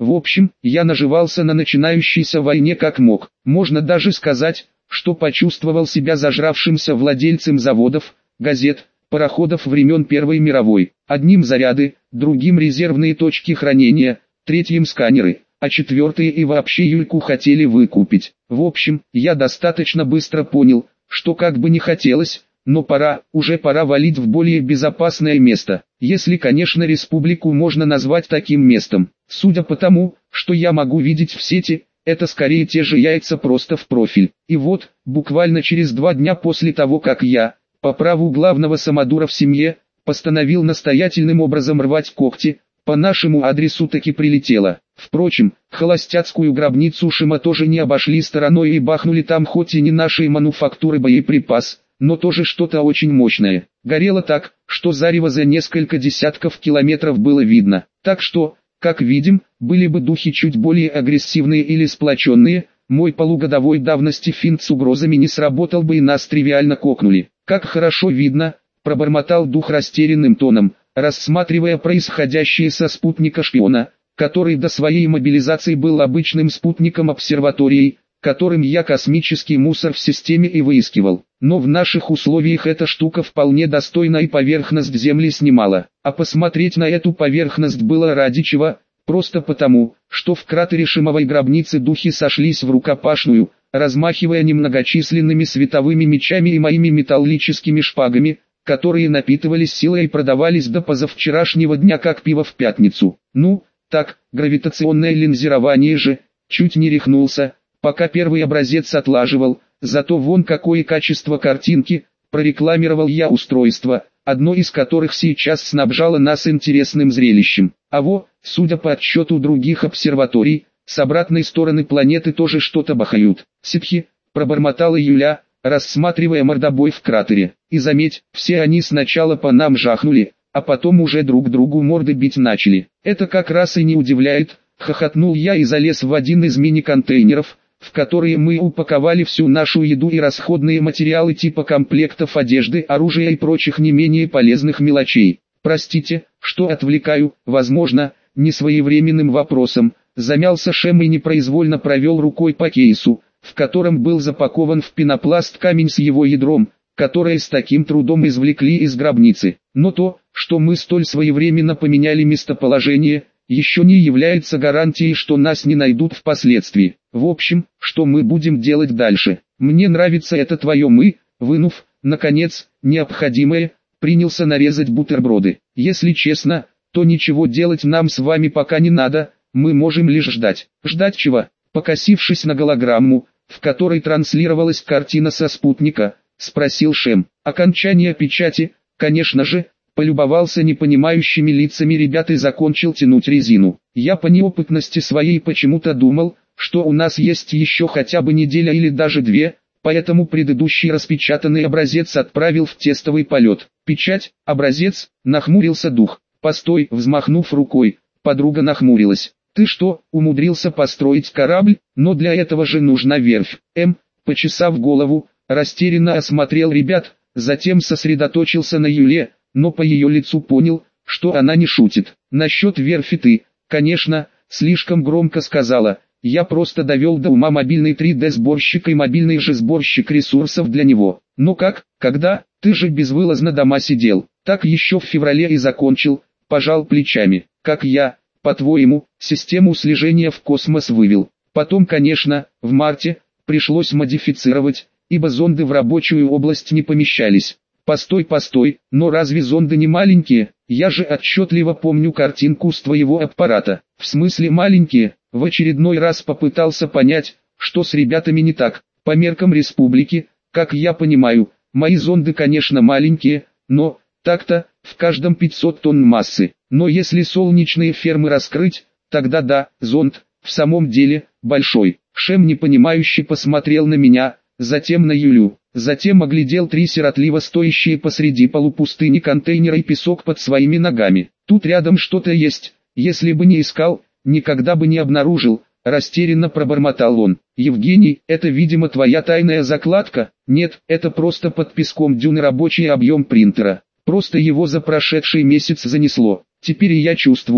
В общем, я наживался на начинающейся войне как мог. Можно даже сказать, что почувствовал себя зажравшимся владельцем заводов, газет, пароходов времен Первой мировой. Одним заряды, другим резервные точки хранения, третьим сканеры, а четвертые и вообще Юльку хотели выкупить. В общем, я достаточно быстро понял, что как бы не хотелось, но уже пора валить в более безопасное место, если, конечно, республику можно назвать таким местом. Судя по тому, что я могу видеть в сети, это скорее те же яйца просто в профиль. И вот, буквально через 2 дня после того, как я, по праву главного самодура в семье, постановил настоятельным образом рвать когти, по нашему адресу таки прилетело. Впрочем, холостяцкую гробницу Шима тоже не обошли стороной и бахнули там хоть и не нашей мануфактуры боеприпас, но тоже что-то очень мощное. Горело так, что зарево за несколько десятков километров было видно. Так что, как видим, были бы духи чуть более агрессивные или сплоченные, мой полугодовой давности финт с угрозами не сработал бы и нас тривиально кокнули. Как хорошо видно, пробормотал дух растерянным тоном, рассматривая происходящее со спутника шпиона, который до своей мобилизации был обычным спутником обсерватории, которым я космический мусор в системе и выискивал. Но в наших условиях эта штука вполне достойна и поверхность Земли снимала. А посмотреть на эту поверхность было ради чего, просто потому, что в кратере Шимовой гробницы духи сошлись в рукопашную, размахивая немногочисленными световыми мечами и моими металлическими шпагами, которые напитывались силой и продавались до позавчерашнего дня как пиво в пятницу. Ну, так, гравитационное линзирование же, чуть не рехнулся, пока первый образец отлаживал, зато вон какое качество картинки, прорекламировал я устройство, одно из которых сейчас снабжало нас интересным зрелищем. Судя по отсчету других обсерваторий, с обратной стороны планеты тоже что-то бахают. Ситхи, пробормотала Юля, рассматривая мордобой в кратере. И заметь, все они сначала по нам жахнули, а потом уже друг другу морды бить начали. Это как раз и не удивляет, хохотнул я и залез в один из мини-контейнеров, в которые мы упаковали всю нашу еду и расходные материалы типа комплектов одежды, оружия и прочих не менее полезных мелочей. Простите, что отвлекаю, возможно, несвоевременным вопросом, замялся Шем и непроизвольно провел рукой по кейсу, в котором был запакован в пенопласт камень с его ядром, которое с таким трудом извлекли из гробницы. Но то, что мы столь своевременно поменяли местоположение, еще не является гарантией, что нас не найдут впоследствии. В общем, что мы будем делать дальше? Мне нравится это твое «мы», вынув, наконец, необходимое, принялся нарезать бутерброды. Если честно, то ничего делать нам с вами пока не надо, мы можем лишь ждать. Ждать чего? Покосившись на голограмму, в которой транслировалась картина со спутника, спросил Шем. Окончание печати, конечно же, полюбовался непонимающими лицами ребят и закончил тянуть резину. Я по неопытности своей почему-то думал, что у нас есть еще хотя бы неделя или даже 2, поэтому предыдущий распечатанный образец отправил в тестовый полет. Печать, образец, нахмурился дух. Постой, взмахнув рукой, подруга нахмурилась. Ты что, умудрился построить корабль? Но для этого же нужна верфь. Почесав голову, растерянно осмотрел ребят, затем сосредоточился на Юле, но по ее лицу понял, что она не шутит. Насчет верфи ты, конечно, слишком громко сказала. Я просто довел до ума мобильный 3D-сборщик и мобильный же сборщик ресурсов для него. Но как, когда, ты же безвылазно дома сидел. Так еще в феврале и закончил, пожал плечами. Как я, по-твоему, систему слежения в космос вывел. Потом, конечно, в марте, пришлось модифицировать, ибо зонды в рабочую область не помещались. Постой, но разве зонды не маленькие? Я же отчетливо помню картинку с твоего аппарата. В смысле маленькие? В очередной раз попытался понять, что с ребятами не так. По меркам республики, как я понимаю, мои зонды конечно маленькие, но, так-то, в каждом 500 тонн массы. Но если солнечные фермы раскрыть, тогда да, зонд, в самом деле, большой. Шем непонимающе посмотрел на меня, затем на Юлю. Затем оглядел 3 сиротливо стоящие посреди полупустыни контейнера и песок под своими ногами. Тут рядом что-то есть, если бы не искал, никогда бы не обнаружил, растерянно пробормотал он. Евгений, это видимо твоя тайная закладка? Нет, это просто под песком дюны рабочий объем принтера. Просто его за прошедший месяц занесло. Теперь и я чувствую,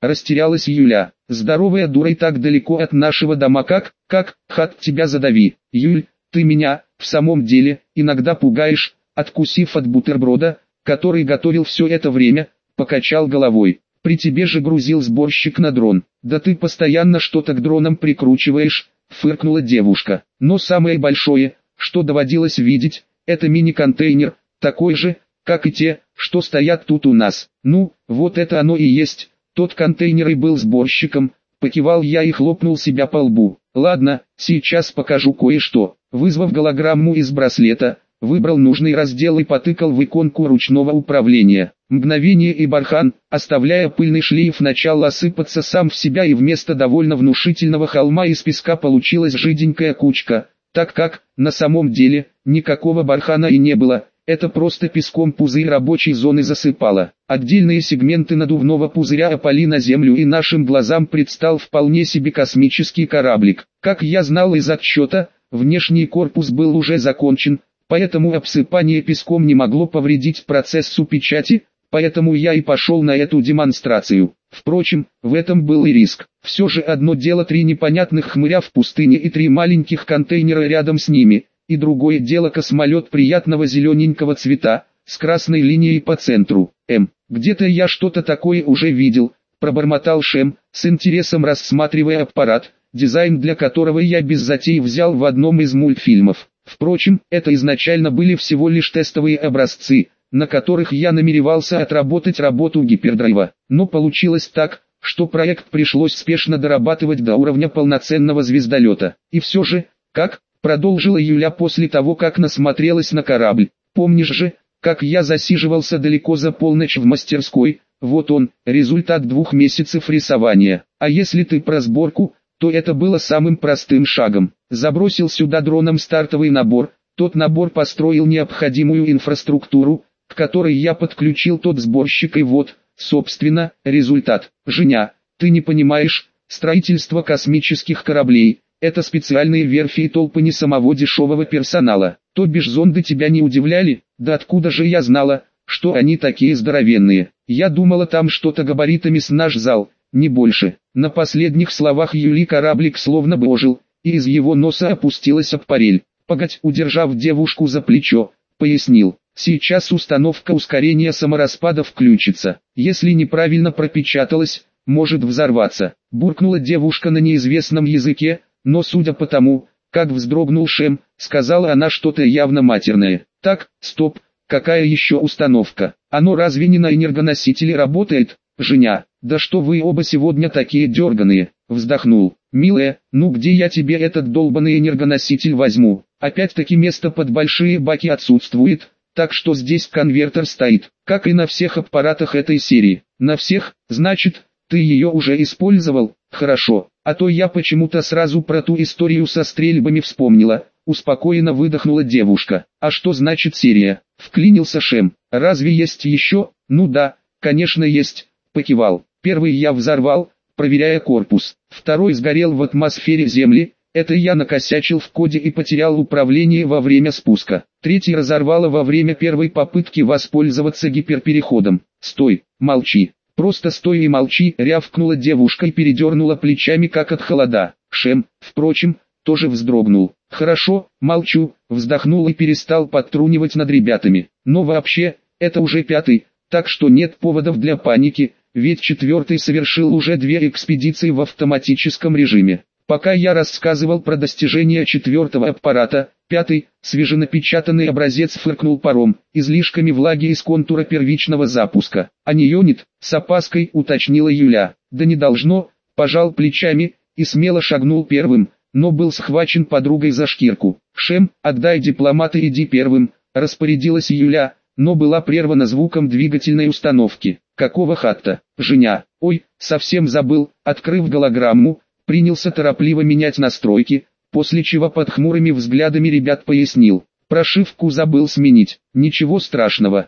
Растерялась Юля. Здоровая дура и так далеко от нашего дома как, хат тебя задави. Юль, ты меня, в самом деле, иногда пугаешь, откусив от бутерброда, который готовил все это время, покачал головой. При тебе же грузил сборщик на дрон. Да ты постоянно что-то к дронам прикручиваешь, фыркнула девушка. Но самое большое, что доводилось видеть, это мини-контейнер, такой же, как и те, что стоят тут у нас. Ну, вот это оно и есть, тот контейнер и был сборщиком, покивал я и хлопнул себя по лбу. Ладно, сейчас покажу кое-что. Вызвав голограмму из браслета, выбрал нужный раздел и потыкал в иконку ручного управления. Мгновение и бархан, оставляя пыльный шлейф, начал осыпаться сам в себя, и вместо довольно внушительного холма из песка получилась жиденькая кучка, так как, на самом деле, никакого бархана и не было, это просто песком пузырь рабочей зоны засыпало. Отдельные сегменты надувного пузыря опали на землю, и нашим глазам предстал вполне себе космический кораблик. Как я знал из отчета, внешний корпус был уже закончен, поэтому обсыпание песком не могло повредить процессу печати, поэтому я и пошел на эту демонстрацию. Впрочем, в этом был и риск. Все же одно дело 3 непонятных хмыря в пустыне и 3 маленьких контейнера рядом с ними, и другое дело космолет приятного зелененького цвета, с красной линией по центру. Где-то я что-то такое уже видел, пробормотал Шем, с интересом рассматривая аппарат, дизайн для которого я без затей взял в одном из мультфильмов. Впрочем, это изначально были всего лишь тестовые образцы, на которых я намеревался отработать работу гипердрайва. Но получилось так, что проект пришлось спешно дорабатывать до уровня полноценного звездолета. И все же, продолжила Юля после того, как насмотрелась на корабль. Помнишь же, как я засиживался далеко за полночь в мастерской? Вот он, результат 2 месяцев рисования. А если ты про сборку, то это было самым простым шагом. Забросил сюда дроном стартовый набор, тот набор построил необходимую инфраструктуру, к которой я подключил тот сборщик, и вот, собственно, результат. Женя, ты не понимаешь, строительство космических кораблей – это специальные верфи и толпы не самого дешевого персонала. То бишь зонды тебя не удивляли? Да откуда же я знала, что они такие здоровенные? Я думала, там что-то габаритами с наш зал, не больше. На последних словах Юли кораблик словно бы ожил, и из его носа опустилась аппарель. Погодь, удержав девушку за плечо, пояснил. Сейчас установка ускорения самораспада включится. Если неправильно пропечаталась, может взорваться. Буркнула девушка на неизвестном языке, но судя по тому, как вздрогнул Шем, сказала она что-то явно матерное. Так, стоп, какая еще установка? Оно разве не на энергоносителе работает? Женя, да что вы оба сегодня такие дерганые? Вздохнул. Милая, ну где я тебе этот долбанный энергоноситель возьму? Опять-таки место под большие баки отсутствует, так что здесь конвертер стоит, как и на всех аппаратах этой серии. На всех, значит, ты ее уже использовал? Хорошо, а то я почему-то сразу про ту историю со стрельбами вспомнила. Успокоенно выдохнула девушка. А что значит серия? Вклинился Шем. Разве есть еще? Ну да, конечно есть, покивал. Первый я взорвал, проверяя корпус. Второй сгорел в атмосфере Земли. Это я накосячил в коде и потерял управление во время спуска. Третий разорвало во время первой попытки воспользоваться гиперпереходом. Стой, молчи. Просто стой и молчи, рявкнула девушка и передернула плечами как от холода. Шем, впрочем, тоже вздрогнул. Хорошо, молчу, вздохнул и перестал подтрунивать над ребятами. Но вообще, это уже 5-й, так что нет поводов для паники, ведь 4-й совершил уже 2 экспедиции в автоматическом режиме. Пока я рассказывал про достижения 4-го аппарата, 5-й, свеженапечатанный образец фыркнул паром, излишками влаги из контура первичного запуска. А не юнит, с опаской уточнила Юля. Да не должно, пожал плечами, и смело шагнул первым, но был схвачен подругой за шкирку. Шем, отдай дипломата, иди первым, распорядилась Юля, но была прервана звуком двигательной установки. Какого хатта? Женя, ой, совсем забыл, открыв голограмму, принялся торопливо менять настройки, после чего под хмурыми взглядами ребят пояснил. Прошивку забыл сменить. Ничего страшного,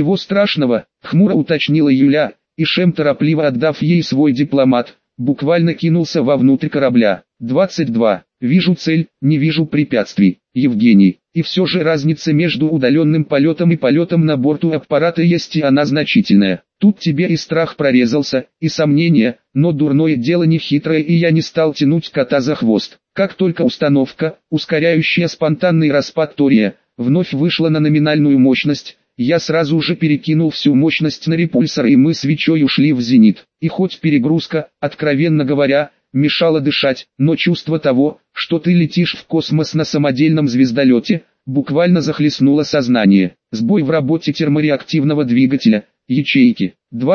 хмуро уточнила Юля, и Шем, торопливо отдав ей свой дипломат, буквально кинулся вовнутрь корабля. 22. Вижу цель, не вижу препятствий. Евгений, и все же разница между удаленным полетом и полетом на борту аппарата есть, и она значительная. Тут тебе и страх прорезался, и сомнения, но дурное дело не хитрое, и я не стал тянуть кота за хвост. Как только установка, ускоряющая спонтанный распад тория, вновь вышла на номинальную мощность, я сразу же перекинул всю мощность на репульсор, и мы свечой ушли в зенит. И хоть перегрузка, откровенно говоря, мешала дышать, но чувство того, что ты летишь в космос на самодельном звездолете, буквально захлестнуло сознание. Сбой в работе термореактивного двигателя, ячейки,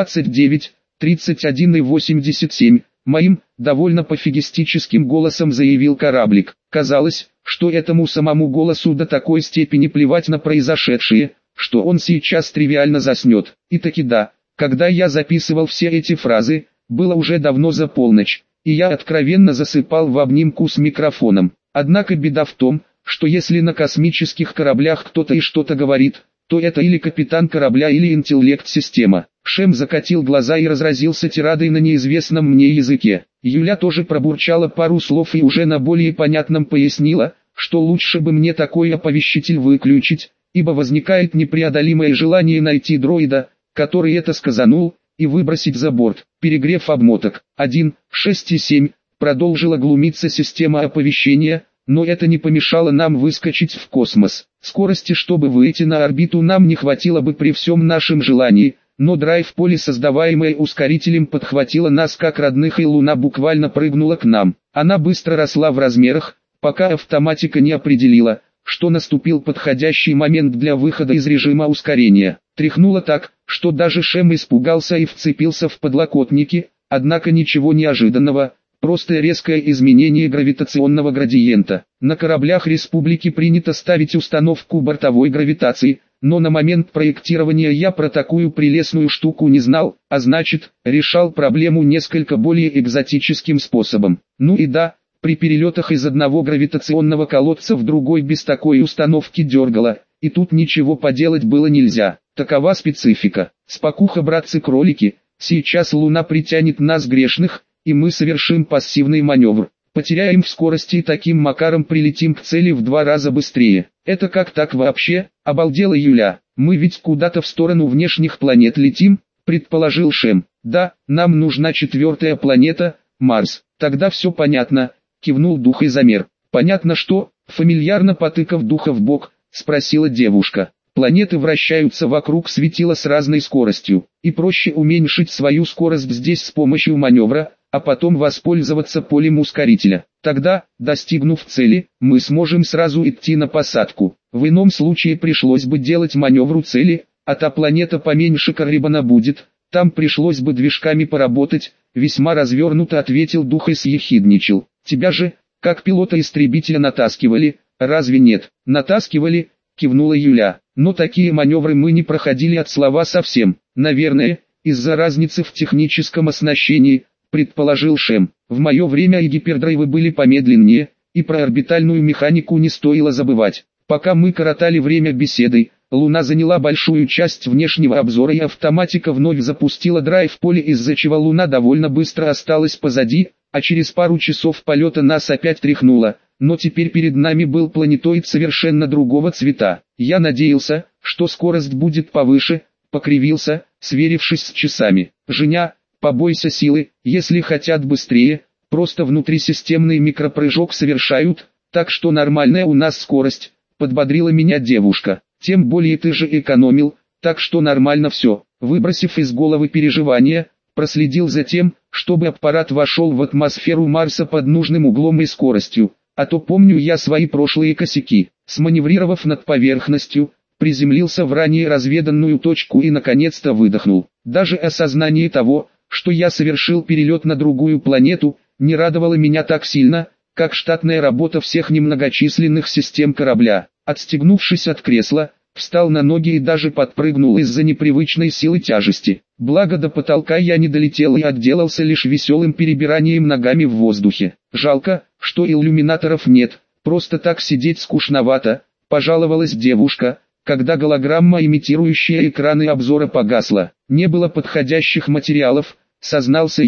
29, 31 и 87, моим, довольно пофигистическим голосом заявил кораблик. Казалось, что этому самому голосу до такой степени плевать на произошедшее, что он сейчас тривиально заснет. И таки да, когда я записывал все эти фразы, было уже давно за полночь, и я откровенно засыпал в обнимку с микрофоном. Однако беда в том, что если на космических кораблях кто-то и что-то говорит, то это или капитан корабля, или интеллект-система. Шем закатил глаза и разразился тирадой на неизвестном мне языке. Юля тоже пробурчала пару слов и уже на более понятном пояснила, что лучше бы мне такой оповещитель выключить, ибо возникает непреодолимое желание найти дроида, который это сказанул, и выбросить за борт. Перегрев обмоток. 1, 6 и 7. Продолжила глумиться система оповещения, но это не помешало нам выскочить в космос. Скорости, чтобы выйти на орбиту, нам не хватило бы при всем нашем желании, но драйв-поле, создаваемое ускорителем, подхватило нас как родных, и Луна буквально прыгнула к нам. Она быстро росла в размерах, пока автоматика не определила, что наступил подходящий момент для выхода из режима ускорения. Тряхнуло так, что даже Шем испугался и вцепился в подлокотники, однако ничего неожиданного, просто резкое изменение гравитационного градиента. На кораблях Республики принято ставить установку бортовой гравитации, но на момент проектирования я про такую прелестную штуку не знал, а значит, решал проблему несколько более экзотическим способом. Ну и да, при перелетах из одного гравитационного колодца в другой без такой установки дергало, и тут ничего поделать было нельзя. Такова специфика. Спокуха, братцы-кролики, сейчас Луна притянет нас грешных, и мы совершим пассивный маневр. Потеряем в скорости и таким макаром прилетим к цели в 2 раза быстрее. Это как так вообще? Обалдела Юля. Мы ведь куда-то в сторону внешних планет летим, предположил Шем. Да, нам нужна 4-я планета, Марс. Тогда все понятно, кивнул Духозамер. Понятно что? Фамильярно потыкав Духа в бок, спросила девушка. Планеты вращаются вокруг светила с разной скоростью, и проще уменьшить свою скорость здесь с помощью маневра, а потом воспользоваться полем ускорителя. Тогда, достигнув цели, мы сможем сразу идти на посадку. В ином случае пришлось бы делать маневр у цели, а та планета поменьше Карибана будет, там пришлось бы движками поработать, весьма развернуто ответил Дух и съехидничал. Тебя же, как пилота истребителя, натаскивали, разве нет? Натаскивали, кивнула Юля, но такие маневры мы не проходили от слова совсем. Наверное, из-за разницы в техническом оснащении, предположил Шем. В мое время и гипердрайвы были помедленнее, и про орбитальную механику не стоило забывать. Пока мы коротали время беседой, Луна заняла большую часть внешнего обзора, и автоматика вновь запустила драйв-поле, из-за чего Луна довольно быстро осталась позади, а через пару часов полета нас опять тряхнуло. Но теперь перед нами был планетоид совершенно другого цвета. Я надеялся, что скорость будет повыше, покривился, сверившись с часами. Женя, побойся силы, если хотят быстрее, просто внутрисистемный микропрыжок совершают, так что нормальная у нас скорость, подбодрила меня девушка. Тем более ты же экономил, так что нормально все. Выбросив из головы переживания, проследил за тем, чтобы аппарат вошел в атмосферу Марса под нужным углом и скоростью. А то помню я свои прошлые косяки. Сманеврировав над поверхностью, приземлился в ранее разведанную точку и наконец-то выдохнул. Даже осознание того, что я совершил перелет на другую планету, не радовало меня так сильно, как штатная работа всех немногочисленных систем корабля. Отстегнувшись от кресла, встал на ноги и даже подпрыгнул из-за непривычной силы тяжести. Благо до потолка я не долетел и отделался лишь веселым перебиранием ногами в воздухе. Жалко, что иллюминаторов нет, просто так сидеть скучновато, пожаловалась девушка, когда голограмма, имитирующая экраны обзора, погасла. Не было подходящих материалов, сознался я.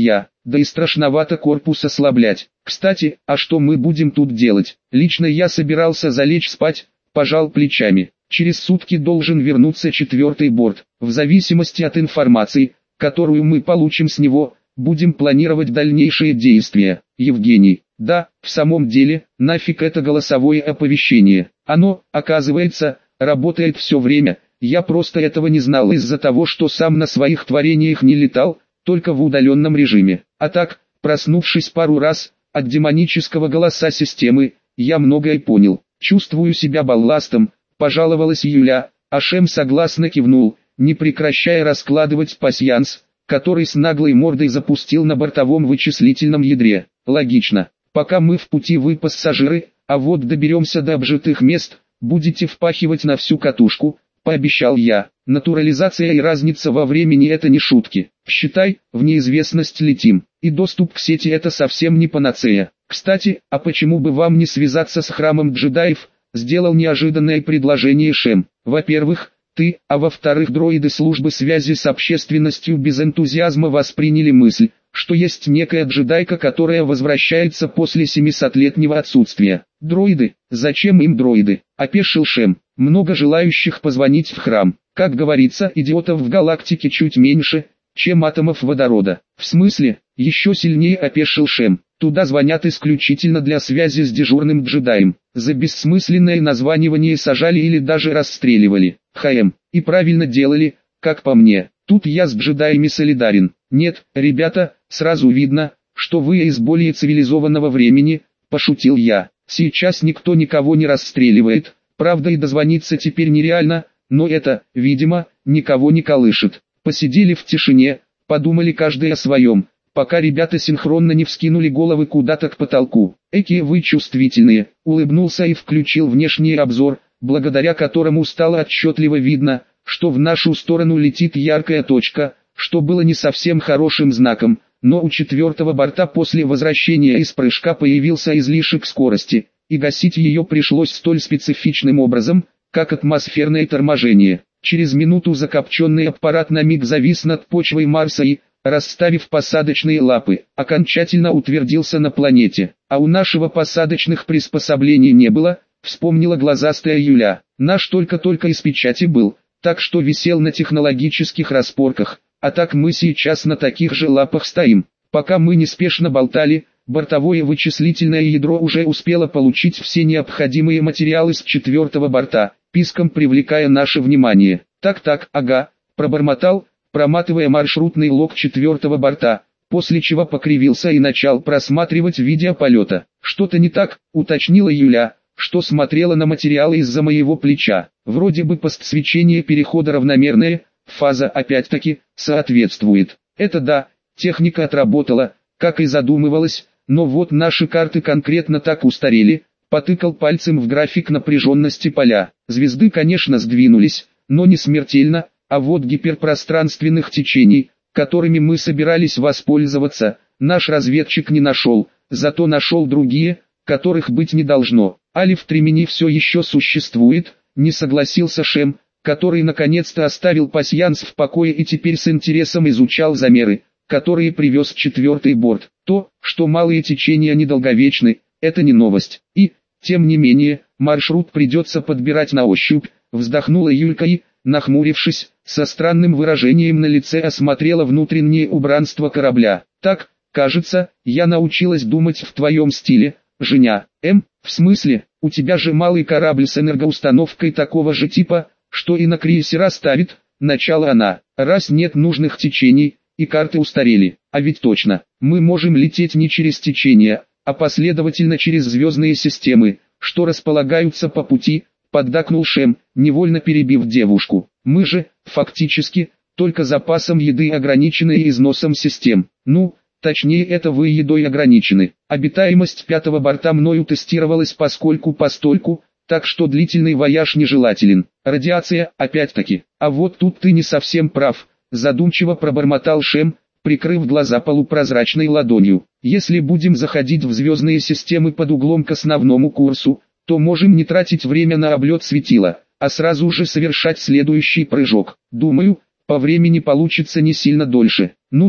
да и страшновато корпус ослаблять. Кстати, а что мы будем тут делать? Лично я собирался залечь спать, пожал плечами. Через сутки должен вернуться 4-й борт. В зависимости от информации, которую мы получим с него, будем планировать дальнейшие действия. Евгений: да, в самом деле, нафиг это голосовое оповещение. Оно, оказывается, работает все время. Я просто этого не знал из-за того, что сам на своих творениях не летал, только в удаленном режиме. А так, проснувшись пару раз от демонического голоса системы, я многое понял. Чувствую себя балластом, пожаловалась Юля, а Шем согласно кивнул, не прекращая раскладывать пасьянс, который с наглой мордой запустил на бортовом вычислительном ядре. Логично. Пока мы в пути вы пассажиры, а вот доберемся до обжитых мест, будете впахивать на всю катушку, пообещал я. Натурализация и разница во времени — это не шутки. Считай, в неизвестность летим. И доступ к сети — это совсем не панацея. Кстати, а почему бы вам не связаться с храмом джедаев? Сделал неожиданное предложение Шем. Во-первых, ты, а во-вторых, дроиды службы связи с общественностью без энтузиазма восприняли мысль, что есть некая джедайка, которая возвращается после 700-летнего отсутствия. Дроиды? Зачем им дроиды? Опешил Шем. Много желающих позвонить в храм. Как говорится, идиотов в галактике чуть меньше, чем атомов водорода. В смысле? Еще сильнее опешил Шем. Туда звонят исключительно для связи с дежурным джедаем. За бессмысленное названивание сажали или даже расстреливали. И правильно делали, как по мне. Тут я с джедаями солидарен. Нет, ребята, сразу видно, что вы из более цивилизованного времени, пошутил я. Сейчас никто никого не расстреливает, правда и дозвониться теперь нереально, но это, видимо, никого не колышет. Посидели в тишине, подумали каждый о своем, пока ребята синхронно не вскинули головы куда-то к потолку. Экие вы чувствительные, улыбнулся и включил внешний обзор, благодаря которому стало отчетливо видно, что в нашу сторону летит яркая точка, что было не совсем хорошим знаком, но у 4-го борта после возвращения из прыжка появился излишек скорости, и гасить ее пришлось столь специфичным образом, как атмосферное торможение. Через минуту закопченный аппарат на миг завис над почвой Марса и, расставив посадочные лапы, окончательно утвердился на планете. А у нашего посадочных приспособлений не было, вспомнила глазастая Юля. Наш только-только из печати был, так что висел на технологических распорках, а так мы сейчас на таких же лапах стоим. Пока мы неспешно болтали, бортовое вычислительное ядро уже успело получить все необходимые материалы с 4-го борта, писком привлекая наше внимание. Так, ага, пробормотал, проматывая маршрутный лог 4-го борта, после чего покривился и начал просматривать видео полета. Что-то не так, уточнила Юля, что смотрела на материалы из-за моего плеча. Вроде бы постсвечение перехода равномерное, фаза опять-таки соответствует. Это да, техника отработала, как и задумывалось, но вот наши карты конкретно так устарели. Потыкал пальцем в график напряженности поля. Звезды, конечно, сдвинулись, но не смертельно, а вот гиперпространственных течений, которыми мы собирались воспользоваться, наш разведчик не нашел, зато нашел другие, которых быть не должно. Алиф Тремени все еще существует, не согласился Шем, который наконец-то оставил пасьянс в покое и теперь с интересом изучал замеры, которые привез 4-й борт. То, что малые течения недолговечны, это не новость. И, тем не менее, маршрут придется подбирать на ощупь, вздохнула Юлька и, нахмурившись, со странным выражением на лице осмотрела внутреннее убранство корабля. Так, кажется, я научилась думать в твоем стиле, Женя. В смысле, у тебя же малый корабль с энергоустановкой такого же типа, что и на крейсера ставит, начала она. Раз нет нужных течений, и карты устарели, а ведь точно, мы можем лететь не через течения, а последовательно через звездные системы, что располагаются по пути, поддакнул Шем, невольно перебив девушку. Мы же, фактически, только запасом еды ограничены и износом систем. Ну, точнее это вы едой ограничены. Обитаемость 5-го борта мною тестировалась поскольку-постольку, так что длительный вояж нежелателен. Радиация, опять-таки. А вот тут ты не совсем прав, задумчиво пробормотал Шем, прикрыв глаза полупрозрачной ладонью. Если будем заходить в звездные системы под углом к основному курсу, то можем не тратить время на облет светила, а сразу же совершать следующий прыжок. Думаю, по времени получится не сильно дольше. Ну да,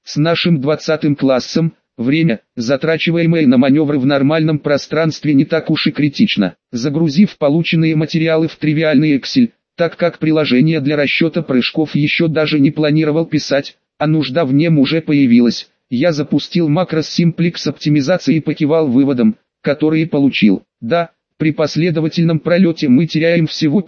С нашим 20 классом, время, затрачиваемое на маневры в нормальном пространстве, не так уж и критично. Загрузив полученные материалы в тривиальный Excel, так как приложение для расчета прыжков еще даже не планировал писать, а нужда в нем уже появилась, я запустил макрос Simplex оптимизации и покивал выводом, которые получил. Да, при последовательном пролете мы теряем всего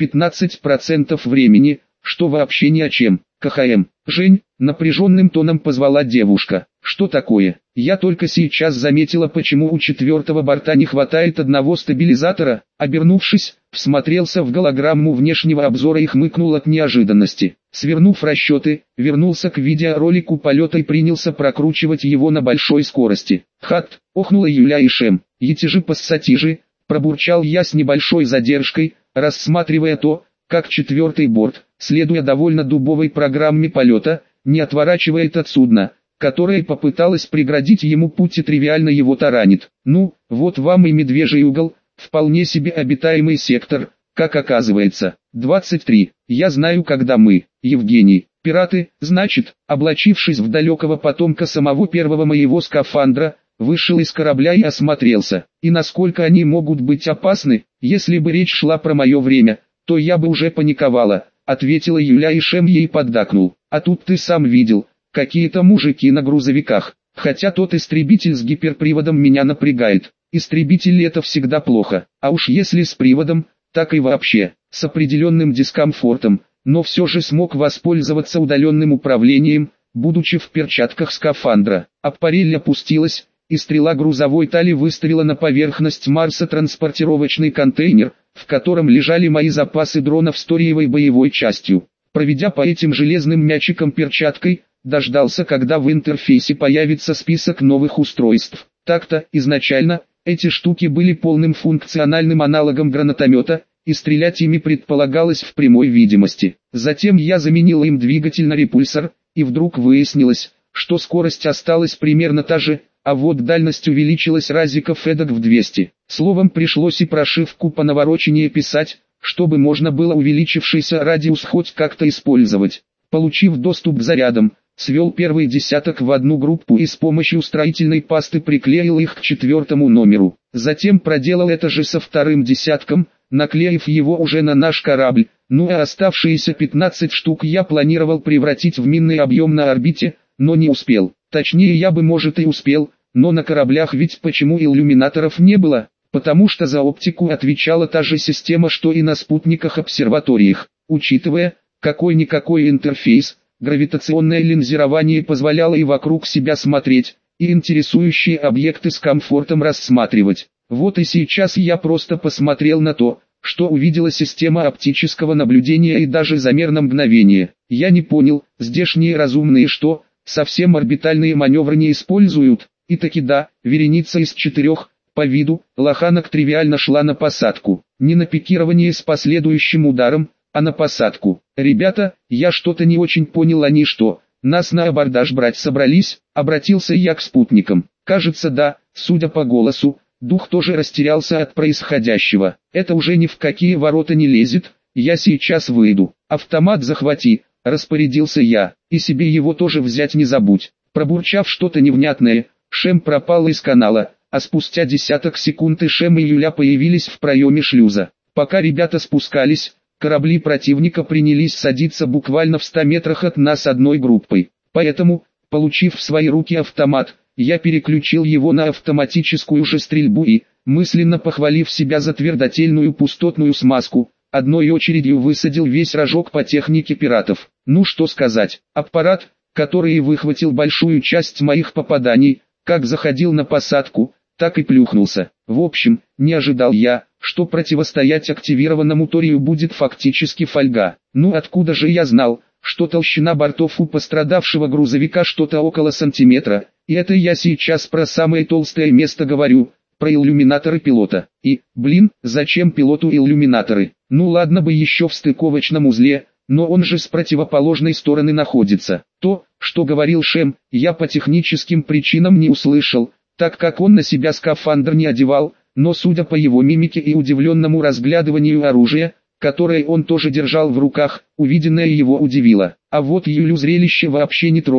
15% времени, что вообще ни о чем. КХМ. Жень, напряженным тоном позвала девушка. Что такое? Я только сейчас заметила, почему у 4-го борта не хватает одного стабилизатора. Обернувшись, всмотрелся в голограмму внешнего обзора и хмыкнул от неожиданности. Свернув расчеты, вернулся к видеоролику полета и принялся прокручивать его на большой скорости. Хат, охнула Юля и Шем. Етижи пассатижи, пробурчал я с небольшой задержкой, рассматривая то, как 4-й борт, следуя довольно дубовой программе полета, не отворачивает от судна, которое попыталось преградить ему путь и тривиально его таранит. Ну, вот вам и медвежий угол, вполне себе обитаемый сектор, как оказывается. 23. Я знаю, когда мы, Евгений, пираты, значит, облачившись в далекого потомка самого первого моего скафандра, вышел из корабля и осмотрелся. И насколько они могут быть опасны, если бы речь шла про мое время, то я бы уже паниковала, ответила Юля, и Шем ей поддакнул. А тут ты сам видел, какие-то мужики на грузовиках. Хотя тот истребитель с гиперприводом меня напрягает. Истребитель — это всегда плохо, а уж если с приводом, так и вообще, с определенным дискомфортом, но все же смог воспользоваться удаленным управлением, будучи в перчатках скафандра. Аппарель опустилась, и стрела грузовой тали выставила на поверхность Марса транспортировочный контейнер, в котором лежали мои запасы дронов с ториевой боевой частью. Проведя по этим железным мячикам перчаткой, дождался, когда в интерфейсе появится список новых устройств. Так-то, изначально, эти штуки были полным функциональным аналогом гранатомета, и стрелять ими предполагалось в прямой видимости. Затем я заменил им двигатель на репульсор, и вдруг выяснилось, что скорость осталась примерно та же, а вот дальность увеличилась разиков эдак в 200. Словом, пришлось и прошивку по наворочению писать, чтобы можно было увеличившийся радиус хоть как-то использовать. Получив доступ к зарядам, свел первый десяток в одну группу и с помощью строительной пасты приклеил их к 4-му номеру. Затем проделал это же со вторым десятком, наклеив его уже на наш корабль, ну а оставшиеся 15 штук я планировал превратить в минный объем на орбите, но не успел. Точнее, я бы, может, и успел, но на кораблях ведь почему иллюминаторов не было? Потому что за оптику отвечала та же система, что и на спутниках-обсерваториях. Учитывая, какой-никакой интерфейс, гравитационное линзирование позволяло и вокруг себя смотреть, и интересующие объекты с комфортом рассматривать. Вот и сейчас я просто посмотрел на то, что увидела система оптического наблюдения, и даже замер на мгновение. Я не понял, здешние разумные что, совсем орбитальные маневры не используют? И таки да, вереница из 4, по виду, лоханок тривиально шла на посадку. Не на пикирование с последующим ударом, а на посадку. Ребята, я что-то не очень понял, они что, нас на абордаж брать собрались? Обратился я к спутникам. Кажется, да, судя по голосу, дух тоже растерялся от происходящего. Это уже ни в какие ворота не лезет, я сейчас выйду. Автомат захвати, распорядился я, и себе его тоже взять не забудь. Пробурчав что-то невнятное, Шем пропал из канала, а спустя десяток секунд и Шем и Юля появились в проеме шлюза. Пока ребята спускались, корабли противника принялись садиться буквально в 100 метрах от нас одной группой. Поэтому, получив в свои руки автомат, я переключил его на автоматическую же стрельбу и, мысленно похвалив себя за твердотельную пустотную смазку, одной очередью высадил весь рожок по технике пиратов. Ну что сказать, аппарат, который выхватил большую часть моих попаданий, как заходил на посадку, так и плюхнулся. В общем, не ожидал я, что противостоять активированному торию будет фактически фольга. Ну откуда же я знал, что толщина бортов у пострадавшего грузовика что-то около сантиметра, и это я сейчас про самое толстое место говорю, про иллюминаторы пилота. И, блин, зачем пилоту иллюминаторы? Ну ладно бы еще в стыковочном узле, но он же с противоположной стороны находится. То, что говорил Шем, я по техническим причинам не услышал, так как он на себя скафандр не одевал, но судя по его мимике и удивленному разглядыванию оружия, которое он тоже держал в руках, увиденное его удивило. А вот Юлю зрелище вообще не тронуло,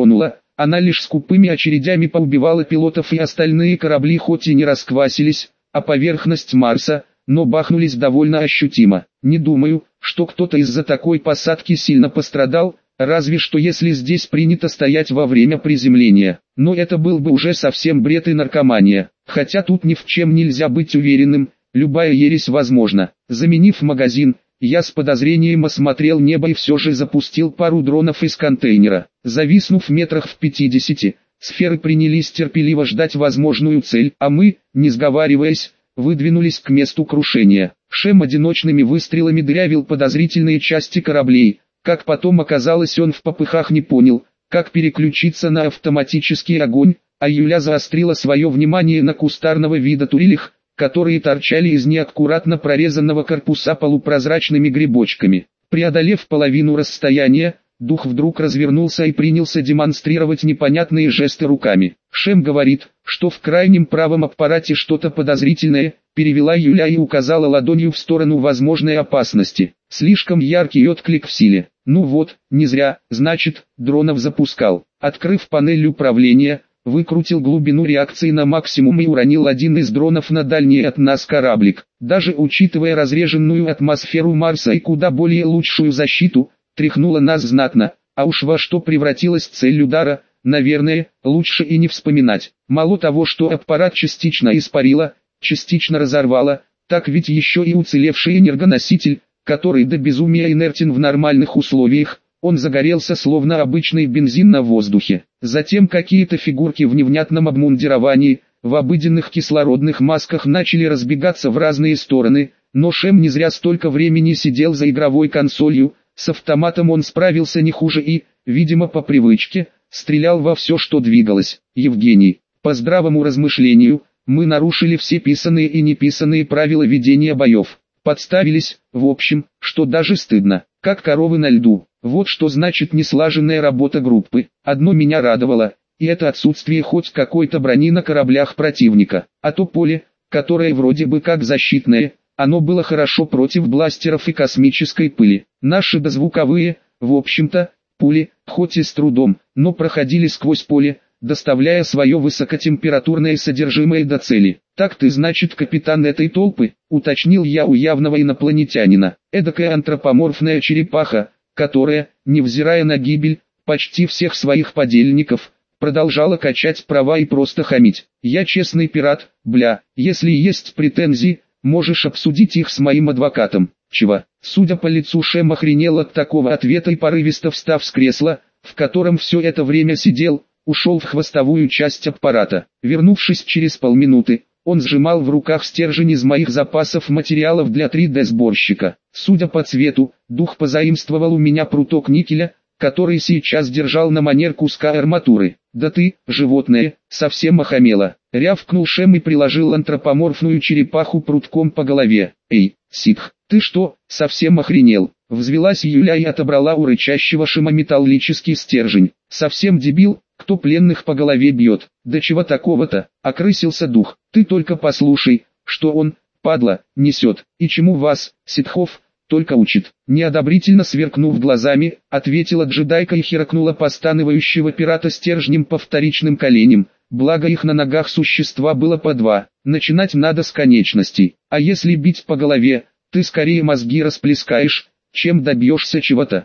она лишь скупыми очередями поубивала пилотов, и остальные корабли хоть и не расквасились, а поверхность Марса, но бахнулись довольно ощутимо. Не думаю, что кто-то из-за такой посадки сильно пострадал, разве что если здесь принято стоять во время приземления. Но это был бы уже совсем бред и наркомания. Хотя тут ни в чем нельзя быть уверенным, любая ересь возможна. Заменив магазин, я с подозрением осмотрел небо и все же запустил пару дронов из контейнера. Зависнув метрах в 50, сферы принялись терпеливо ждать возможную цель, а мы, не сговариваясь, выдвинулись к месту крушения. Шем одиночными выстрелами дырявил подозрительные части кораблей. Как потом оказалось, он в попыхах не понял, как переключиться на автоматический огонь, а Юля заострила свое внимание на кустарного вида турелях, которые торчали из неаккуратно прорезанного корпуса полупрозрачными грибочками. Преодолев половину расстояния, дух вдруг развернулся и принялся демонстрировать непонятные жесты руками. Шем говорит, что в крайнем правом аппарате что-то подозрительное, перевела Юля и указала ладонью в сторону возможной опасности. Слишком яркий отклик в силе. Ну вот, не зря, значит, дронов запускал. Открыв панель управления, выкрутил глубину реакции на максимум и уронил один из дронов на дальний от нас кораблик. Даже учитывая разреженную атмосферу Марса и куда более лучшую защиту, тряхнуло нас знатно, а уж во что превратилась цель удара, наверное, лучше и не вспоминать. Мало того, что аппарат частично испарило, частично разорвало, так ведь еще и уцелевший энергоноситель, который до безумия инертен в нормальных условиях, он загорелся словно обычный бензин на воздухе. Затем какие-то фигурки в невнятном обмундировании, в обыденных кислородных масках начали разбегаться в разные стороны, но Шем не зря столько времени сидел за игровой консолью, с автоматом он справился не хуже и, видимо по привычке, стрелял во все, что двигалось. Евгений, по здравому размышлению, мы нарушили все писанные и неписанные правила ведения боев. Подставились, в общем, что даже стыдно, как коровы на льду. Вот что значит неслаженная работа группы. Одно меня радовало, и это отсутствие хоть какой-то брони на кораблях противника. А то поле, которое вроде бы как защитное, оно было хорошо против бластеров и космической пыли. Наши дозвуковые, в общем-то, пули, хоть и с трудом, но проходили сквозь поле, доставляя свое высокотемпературное содержимое до цели. «Так ты, значит, капитан этой толпы?» — уточнил я у явного инопланетянина. Эдакая антропоморфная черепаха, которая, невзирая на гибель почти всех своих подельников, продолжала качать права и просто хамить. «Я честный пират, бля, если есть претензии, можешь обсудить их с моим адвокатом». «Чего?» Судя по лицу, Шем охренел от такого ответа и, порывисто встав с кресла, в котором все это время сидел, ушел в хвостовую часть аппарата. Вернувшись через полминуты, он сжимал в руках стержень из моих запасов материалов для 3D-сборщика. Судя по цвету, дух позаимствовал у меня пруток никеля, который сейчас держал на манер куска арматуры. «Да ты, животное, совсем охамела!» — рявкнул Шем и приложил антропоморфную черепаху прутком по голове. «Эй, ситх, ты что, совсем охренел?» — взвелась Юля и отобрала у рычащего Шема металлический стержень. «Совсем дебил, кто пленных по голове бьет? Да чего такого-то?» — окрысился дух. «Ты только послушай, что он, падла, несет, и чему вас, ситхов, только учит». Неодобрительно сверкнув глазами, ответила джедайка и херакнула постанывающего пирата стержнем по вторичным коленям. Благо их на ногах существа было по два. Начинать надо с конечностей. А если бить по голове, ты скорее мозги расплескаешь, чем добьешься чего-то.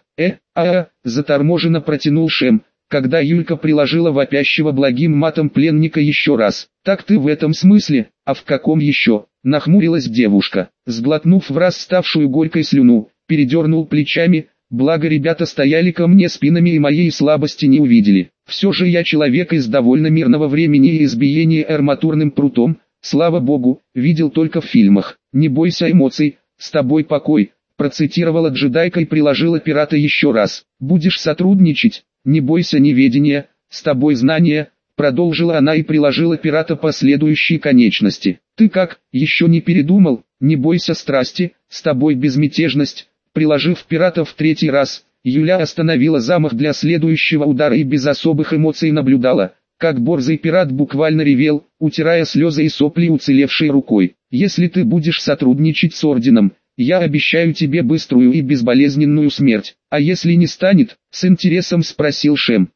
Заторможенно протянул Шем, когда Юлька приложила вопящего благим матом пленника еще раз. «Так ты в этом смысле, а в каком еще?» — нахмурилась девушка. Сглотнув враз ставшую горькой слюну, передернул плечами, благо ребята стояли ко мне спинами и моей слабости не увидели. Все же я человек из довольно мирного времени, и избиение арматурным прутом, слава богу, видел только в фильмах. «Не бойся эмоций, с тобой покой», — процитировала джедайка и приложила пирата еще раз. «Будешь сотрудничать? Не бойся неведения, с тобой знания», — продолжила она и приложила пирата по следующей конечности. «Ты как, еще не передумал? Не бойся страсти, с тобой безмятежность». Приложив пирата в третий раз, Юля остановила замах для следующего удара и без особых эмоций наблюдала, как борзый пират буквально ревел, утирая слезы и сопли уцелевшей рукой. «Если ты будешь сотрудничать с орденом, я обещаю тебе быструю и безболезненную смерть. А если не станет?» — с интересом спросил Шем.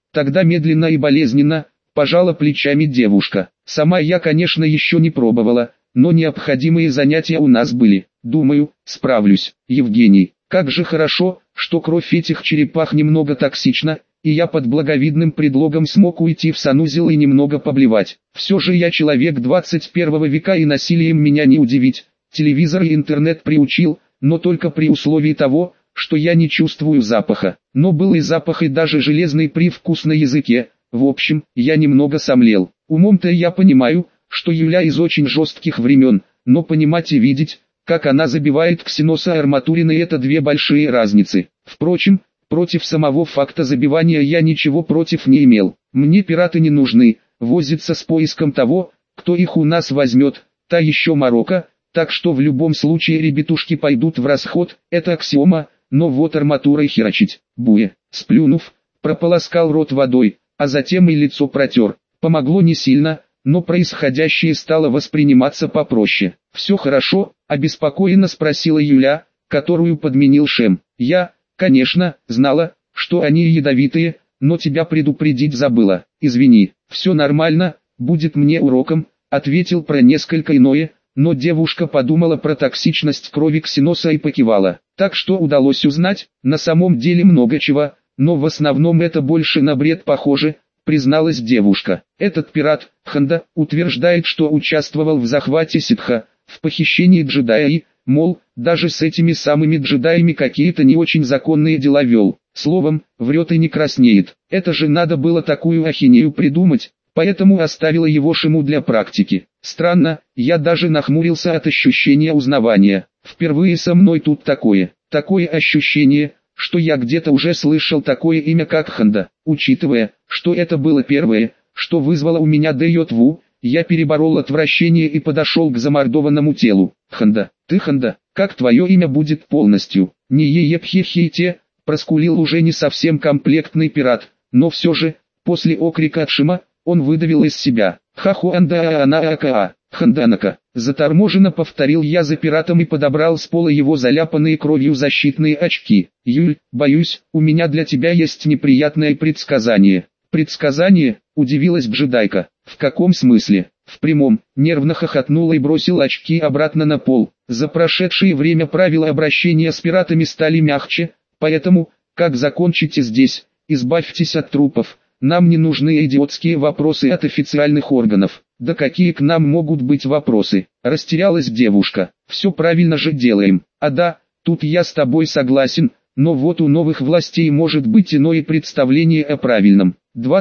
Тогда медленно и болезненно пожала плечами девушка. Сама я, конечно, еще не пробовала, но необходимые занятия у нас были. Думаю, справлюсь. Евгений, как же хорошо, что кровь этих черепах немного токсична, и я под благовидным предлогом смог уйти в санузел и немного поблевать. Все же я человек 21 века, и насилием меня не удивить. Телевизор и интернет приучил, но только при условии того, что я не чувствую запаха. Но был и запах, и даже железный привкус на языке. В общем, я немного сомлел. Умом-то я понимаю, что Юля из очень жестких времен, но понимать и видеть, как она забивает ксеноса арматуриной, это две большие разницы. Впрочем, против самого факта забивания я ничего против не имел. Мне пираты не нужны, возиться с поиском того, кто их у нас возьмет, та еще морока, так что в любом случае ребятушки пойдут в расход, это аксиома, но вот арматурой херачить. Буе, сплюнув, прополоскал рот водой, а затем и лицо протер. Помогло не сильно, но происходящее стало восприниматься попроще. «Все хорошо?» – обеспокоенно спросила Юля, которую подменил Шем. «Я, конечно, знала, что они ядовитые, но тебя предупредить забыла. Извини, все нормально, будет мне уроком», – ответил про несколько иное, но девушка подумала про токсичность крови ксеноса и покивала. Так что удалось узнать, на самом деле много чего, но в основном это больше на бред похоже, призналась девушка. Этот пират, Ханда, утверждает, что участвовал в захвате ситха, в похищении джедая и, мол, даже с этими самыми джедаями какие-то не очень законные дела вел. Словом, врет и не краснеет. Это же надо было такую ахинею придумать, поэтому оставила его Шему для практики. Странно, я даже нахмурился от ощущения узнавания. Впервые со мной тут такое ощущение, что я где-то уже слышал такое имя, как Ханда. Учитывая, что это было первое, что вызвало у меня дежавю, я переборол отвращение и подошел к замордованному телу. «Ханда, ты Ханда, как твое имя будет полностью?» «Не епхехейте», проскулил уже не совсем комплектный пират, но все же, после окрика от Шима, он выдавил из себя: «Хахуандаанаакаа, Ханданака». Заторможенно повторил я за пиратом и подобрал с пола его заляпанные кровью защитные очки. «Юль, боюсь, у меня для тебя есть неприятное предсказание». «Предсказание?» – удивилась джедайка. «В каком смысле?» «В прямом», – нервно хохотнула и бросил очки обратно на пол. За прошедшее время правила обращения с пиратами стали мягче, поэтому, как закончите здесь, избавьтесь от трупов. Нам не нужны идиотские вопросы от официальных органов». «Да какие к нам могут быть вопросы?» – растерялась девушка. «Все правильно же делаем». «А да, тут я с тобой согласен, но вот у новых властей может быть иное представление о правильном».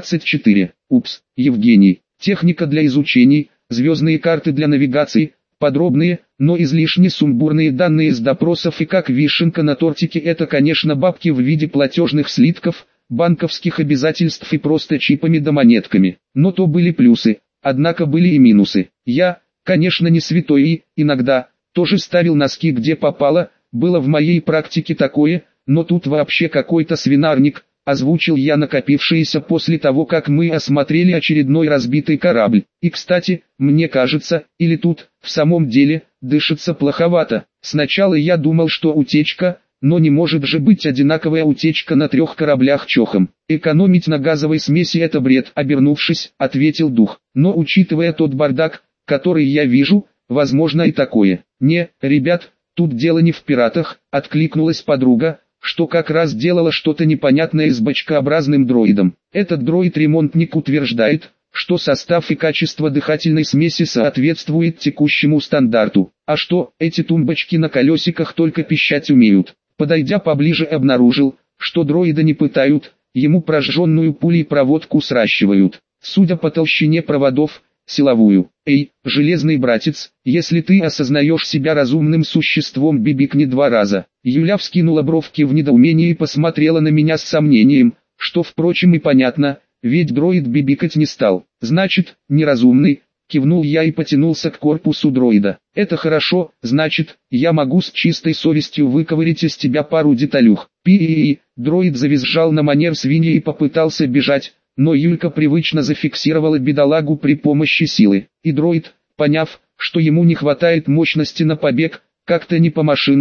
24. Упс, Евгений. Техника для изучений, звездные карты для навигации, подробные, но излишне сумбурные данные с допросов, и как вишенка на тортике это, конечно, бабки в виде платежных слитков, банковских обязательств и просто чипами да монетками. Но то были плюсы. Однако были и минусы. Я, конечно, не святой и, иногда, тоже ставил носки где попало, было в моей практике такое, но тут вообще какой-то свинарник, озвучил я накопившееся после того, как мы осмотрели очередной разбитый корабль. И кстати, мне кажется, или тут, в самом деле, дышится плоховато. Сначала я думал, что утечка, но не может же быть одинаковая утечка на 3 кораблях чохом. «Экономить на газовой смеси — это бред», — обернувшись, ответил дух. «Но учитывая тот бардак, который я вижу, возможно и такое». «Не, ребят, тут дело не в пиратах», — откликнулась подруга, что как раз делала что-то непонятное с бочкообразным дроидом. Этот дроид-ремонтник утверждает, что состав и качество дыхательной смеси соответствует текущему стандарту. А что, эти тумбочки на колесиках только пищать умеют. Подойдя поближе, обнаружил, что дроида не пытают, ему прожженную пулей проводку сращивают. Судя по толщине проводов, силовую. «Эй, железный братец, если ты осознаешь себя разумным существом, бибикни 2 раза». Юля вскинула бровки в недоумении и посмотрела на меня с сомнением, что впрочем и понятно, ведь дроид бибикать не стал. «Значит, неразумный», кивнул я и потянулся к корпусу дроида. «Это хорошо, значит, я могу с чистой совестью выковырять из тебя пару деталюх». Пи-и-и, дроид завизжал на манер свиньи и попытался бежать, но Юлька привычно зафиксировала бедолагу при помощи силы. И дроид, поняв, что ему не хватает мощности на побег, как-то не по-машинному,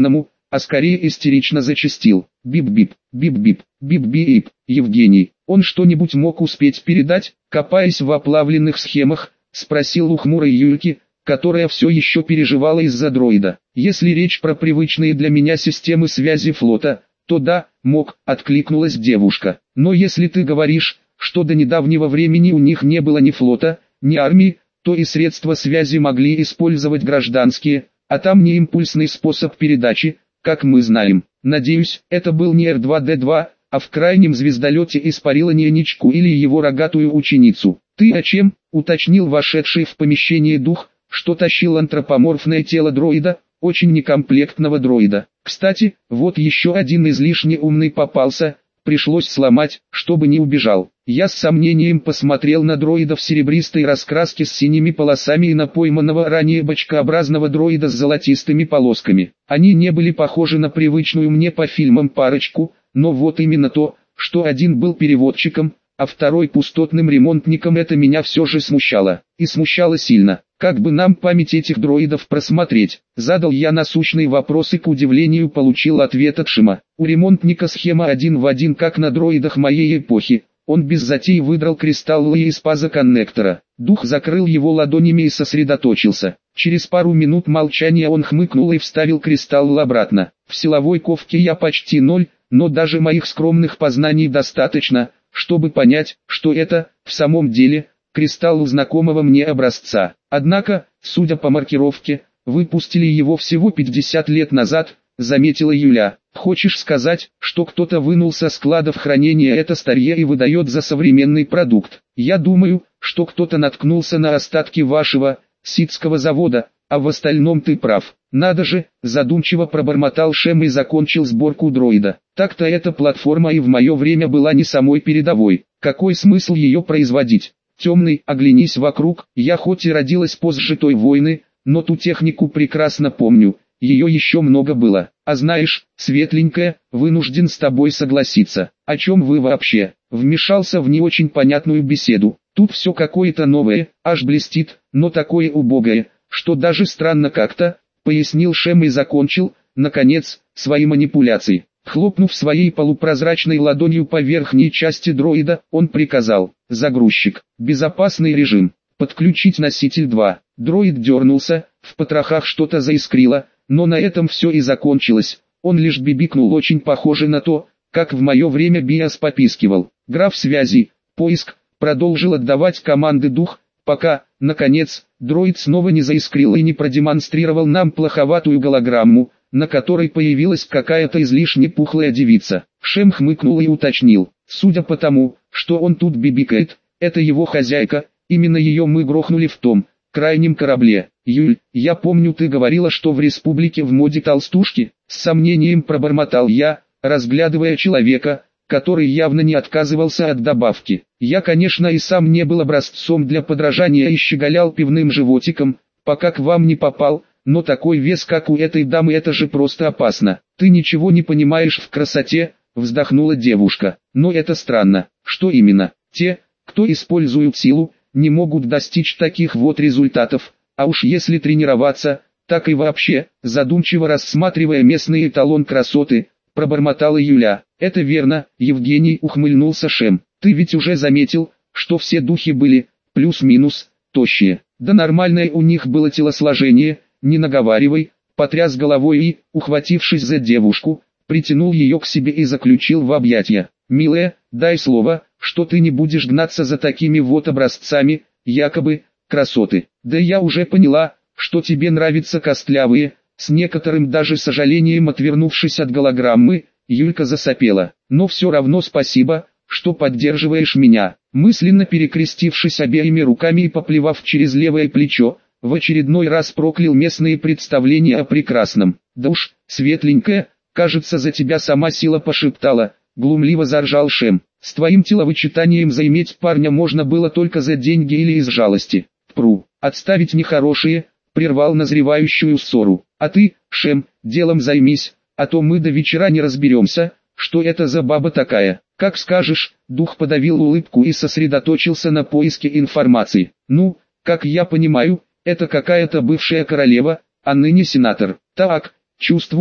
а скорее истерично зачастил. Бип-бип, бип-бип, бип-бип. Евгений, он что-нибудь мог успеть передать, копаясь в оплавленных схемах, спросил у хмурой Юльки, которая все еще переживала из-за дроида. Если речь про привычные для меня системы связи флота, то да, мог, откликнулась девушка. Но если ты говоришь, что до недавнего времени у них не было ни флота, ни армии, то и средства связи могли использовать гражданские, а там не импульсный способ передачи, как мы знаем. Надеюсь, это был не Р-2Д2, а в крайнем звездолете испарила Ничку или его рогатую ученицу. «Ты о чем?» — уточнил вошедший в помещение дух, что тащил антропоморфное тело дроида, очень некомплектного дроида. Кстати, вот еще один излишне умный попался, пришлось сломать, чтобы не убежал. Я с сомнением посмотрел на дроида в серебристой раскраске с синими полосами и на пойманного ранее бочкообразного дроида с золотистыми полосками. Они не были похожи на привычную мне по фильмам парочку, но вот именно то, что один был переводчиком, а второй пустотным ремонтником, это меня все же смущало. И смущало сильно. Как бы нам память этих дроидов просмотреть? Задал я насущный вопрос и к удивлению получил ответ от Шима. У ремонтника схема один в один как на дроидах моей эпохи. Он без затей выдрал кристалл Лэй из паза коннектора. Дух закрыл его ладонями и сосредоточился. Через пару минут молчания он хмыкнул и вставил кристалл обратно. В силовой ковке я почти ноль, но даже моих скромных познаний достаточно, чтобы понять, что это, в самом деле, кристалл знакомого мне образца. Однако, судя по маркировке, выпустили его всего 50 лет назад, заметила Юля. Хочешь сказать, что кто-то вынул со складов хранения это старье и выдает за современный продукт? Я думаю, что кто-то наткнулся на остатки вашего, ситского завода, а в остальном ты прав. Надо же, задумчиво пробормотал Шем и закончил сборку дроида. Так-то эта платформа и в мое время была не самой передовой. Какой смысл ее производить? Темный, оглянись вокруг, я хоть и родилась позже той войны, но ту технику прекрасно помню, ее еще много было. А знаешь, светленькая, вынужден с тобой согласиться. О чем вы вообще? Вмешался в не очень понятную беседу. Тут все какое-то новое, аж блестит, но такое убогое, что даже странно как-то, пояснил Шем и закончил, наконец, свои манипуляции. Хлопнув своей полупрозрачной ладонью по верхней части дроида, он приказал: «Загрузчик, безопасный режим, подключить носитель 2». Дроид дернулся, в потрохах что-то заискрило, но на этом все и закончилось. Он лишь бибикнул, очень похоже на то, как в мое время БИОС попискивал. Граф связи, поиск, продолжил отдавать команды дух, пока, наконец, дроид снова не заискрил и не продемонстрировал нам плоховатую голограмму, на которой появилась какая-то излишне пухлая девица. Шем хмыкнул и уточнил: судя по тому, что он тут бибикает, это его хозяйка, именно ее мы грохнули в том крайнем корабле. Юль, я помню, ты говорила, что в республике в моде толстушки, с сомнением пробормотал я, разглядывая человека, который явно не отказывался от добавки. Я, конечно, и сам не был образцом для подражания и щеголял пивным животиком, пока к вам не попал, но такой вес, как у этой дамы, это же просто опасно. Ты ничего не понимаешь в красоте, вздохнула девушка. Но это странно. Что именно? Те, кто использует силу, не могут достичь таких вот результатов, а уж если тренироваться, так и вообще, задумчиво рассматривая местный эталон красоты, пробормотала Юля. Это верно, Евгений, ухмыльнулся Шем. Ты ведь уже заметил, что все духи были, плюс-минус, тощие. Да нормальное у них было телосложение, не наговаривай, потряс головой и, ухватившись за девушку, притянул ее к себе и заключил в объятия. Милая, дай слово, что ты не будешь гнаться за такими вот образцами, якобы, красоты. Да я уже поняла, что тебе нравятся костлявые. С некоторым даже сожалением отвернувшись от голограммы, Юлька засопела. Но все равно спасибо, что поддерживаешь меня. Мысленно перекрестившись обеими руками и поплевав через левое плечо, в очередной раз проклял местные представления о прекрасном. Да уж, светленькая, кажется, за тебя сама сила пошептала, глумливо заржал Шем. С твоим теловычитанием заиметь парня можно было только за деньги или из жалости. Пру, отставить нехорошие, прервал назревающую ссору. А ты, Шем, делом займись, а то мы до вечера не разберемся, что это за баба такая. Как скажешь, дух подавил улыбку и сосредоточился на поиске информации. Ну, как я понимаю, это какая-то бывшая королева, а ныне сенатор. Так, чувствуя,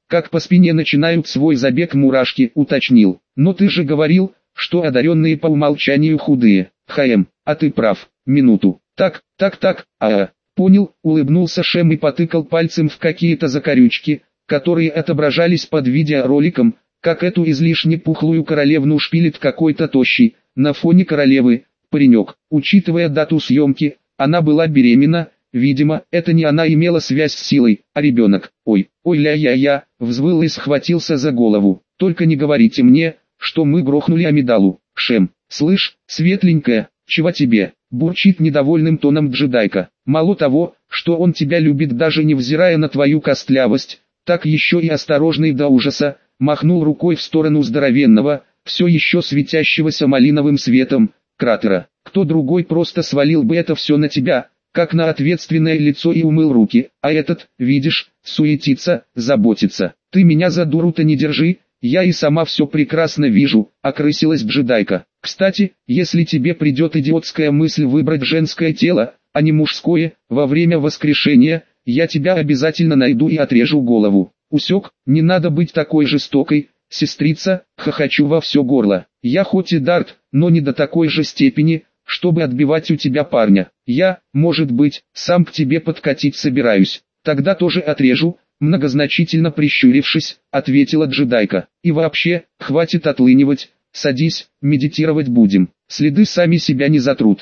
как по спине начинают свой забег мурашки, уточнил. Но ты же говорил, что одаренные по умолчанию худые. А ты прав. Минуту. Так, понял, улыбнулся Шем и потыкал пальцем в какие-то закорючки, которые отображались под видеороликом, как эту излишне пухлую королевну шпилит какой-то тощий, на фоне королевы, паренек. Учитывая дату съемки, она была беременна, видимо, это не она имела связь с силой, а ребенок. Ой, ля-я-я, взвыл и схватился за голову. Только не говорите мне, что мы грохнули Амидалу. Шем, слышь, светленькая, чего тебе? Бурчит недовольным тоном джедайка. Мало того, что он тебя любит даже невзирая на твою костлявость, так еще и осторожный до ужаса, махнул рукой в сторону здоровенного, все еще светящегося малиновым светом, кратера. Кто другой просто свалил бы это все на тебя, как на ответственное лицо и умыл руки, а этот, видишь, суетится, заботится. Ты меня за дуру-то не держи, я и сама все прекрасно вижу, окрысилась джедайка. Кстати, если тебе придет идиотская мысль выбрать женское тело, а не мужское, во время воскрешения, я тебя обязательно найду и отрежу голову. Усек, не надо быть такой жестокой, сестрица, хохочу во все горло. Я хоть и Дарт, но не до такой же степени, чтобы отбивать у тебя парня. Я, может быть, сам к тебе подкатить собираюсь, тогда тоже отрежу. Многозначительно прищурившись, ответила джедайка. И вообще, хватит отлынивать, садись, медитировать будем. Следы сами себя не затрут.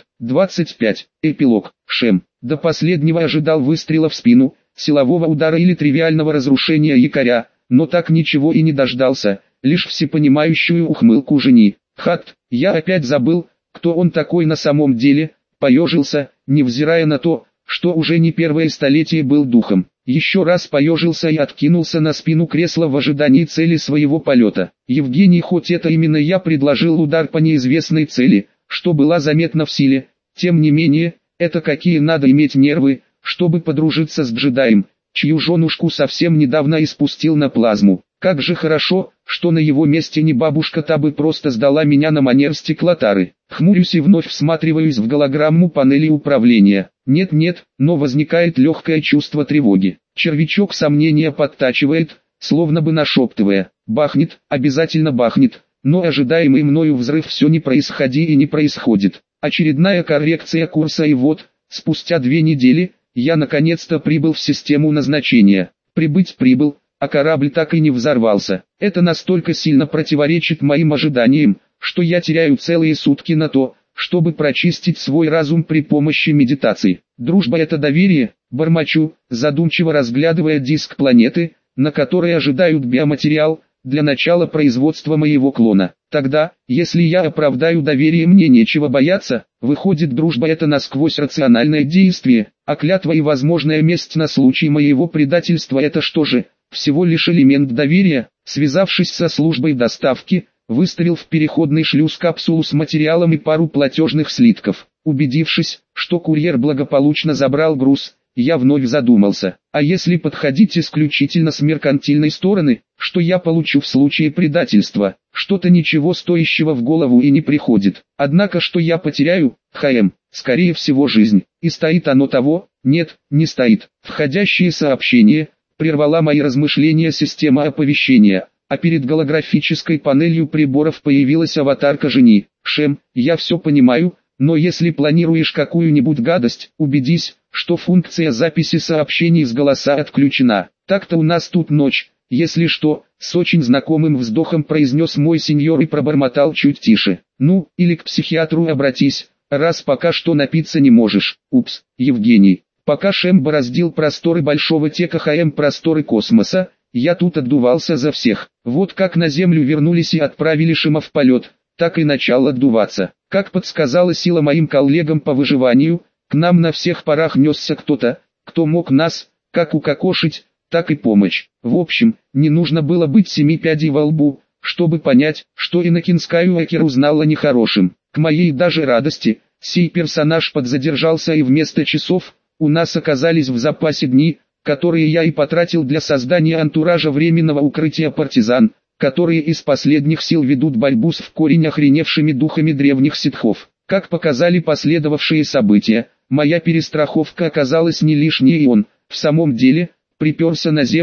25. Эпилог. Шем до последнего ожидал выстрела в спину, силового удара или тривиального разрушения якоря, но так ничего и не дождался, лишь всепонимающую ухмылку жени. Хат, я опять забыл, кто он такой на самом деле, поежился, невзирая на то, что уже не первое столетие был духом. Еще раз поежился и откинулся на спину кресла в ожидании цели своего полета. Евгений, хоть это именно я предложил удар по неизвестной цели, что была заметна в силе, тем не менее, это какие надо иметь нервы, чтобы подружиться с джедаем, чью женушку совсем недавно испустил на плазму. Как же хорошо, что на его месте не бабушка, та бы просто сдала меня на манер стеклотары. Хмурюсь и вновь всматриваюсь в голограмму панели управления. Нет, но возникает легкое чувство тревоги. Червячок сомнения подтачивает, словно бы нашептывая. Бахнет, обязательно бахнет, но ожидаемый мною взрыв все не происходи и не происходит. Очередная коррекция курса, и вот, спустя 2 недели, я наконец-то прибыл в систему назначения. Прибыл, а корабль так и не взорвался. Это настолько сильно противоречит моим ожиданиям, что я теряю целые сутки на то, чтобы прочистить свой разум при помощи медитации. Дружба — это доверие, бормочу, задумчиво разглядывая диск планеты, на которой ожидают биоматериал, для начала производства моего клона. Тогда, если я оправдаю доверие, мне нечего бояться, выходит, дружба — это насквозь рациональное действие, а клятва и возможная месть на случай моего предательства — это что же? Всего лишь элемент доверия. Связавшись со службой доставки, выставил в переходный шлюз капсулу с материалом и пару платежных слитков. Убедившись, что курьер благополучно забрал груз, я вновь задумался, а если подходить исключительно с меркантильной стороны, что я получу в случае предательства? Что-то ничего стоящего в голову и не приходит. Однако что я потеряю? Скорее всего, жизнь. И стоит оно того? Нет, не стоит. Входящие сообщения прервала мои размышления система оповещения, а перед голографической панелью приборов появилась аватарка жени. Шем, я все понимаю, но если планируешь какую-нибудь гадость, убедись, что функция записи сообщений с голоса отключена. Так-то у нас тут ночь, если что, с очень знакомым вздохом произнес мой сеньор и пробормотал чуть тише. Ну, или к психиатру обратись, раз пока что напиться не можешь. Упс, Евгений. Пока Шем бороздил просторы большого тека просторы космоса, я тут отдувался за всех. Вот как на Землю вернулись и отправили Шема в полет, так и начал отдуваться. Как подсказала сила моим коллегам по выживанию, к нам на всех парах несся кто-то, кто мог нас, как укокошить, так и помочь. В общем, не нужно было быть 7 пядей во лбу, чтобы понять, что Энакин Скайуокер узнала нехорошим. К моей даже радости, сей персонаж подзадержался, и вместо часов у нас оказались в запасе дни, которые я и потратил для создания антуража временного укрытия партизан, которые из последних сил ведут борьбу с в корень охреневшими духами древних ситхов. Как показали последовавшие события, моя перестраховка оказалась не лишней, и он, в самом деле, приперся на Землю,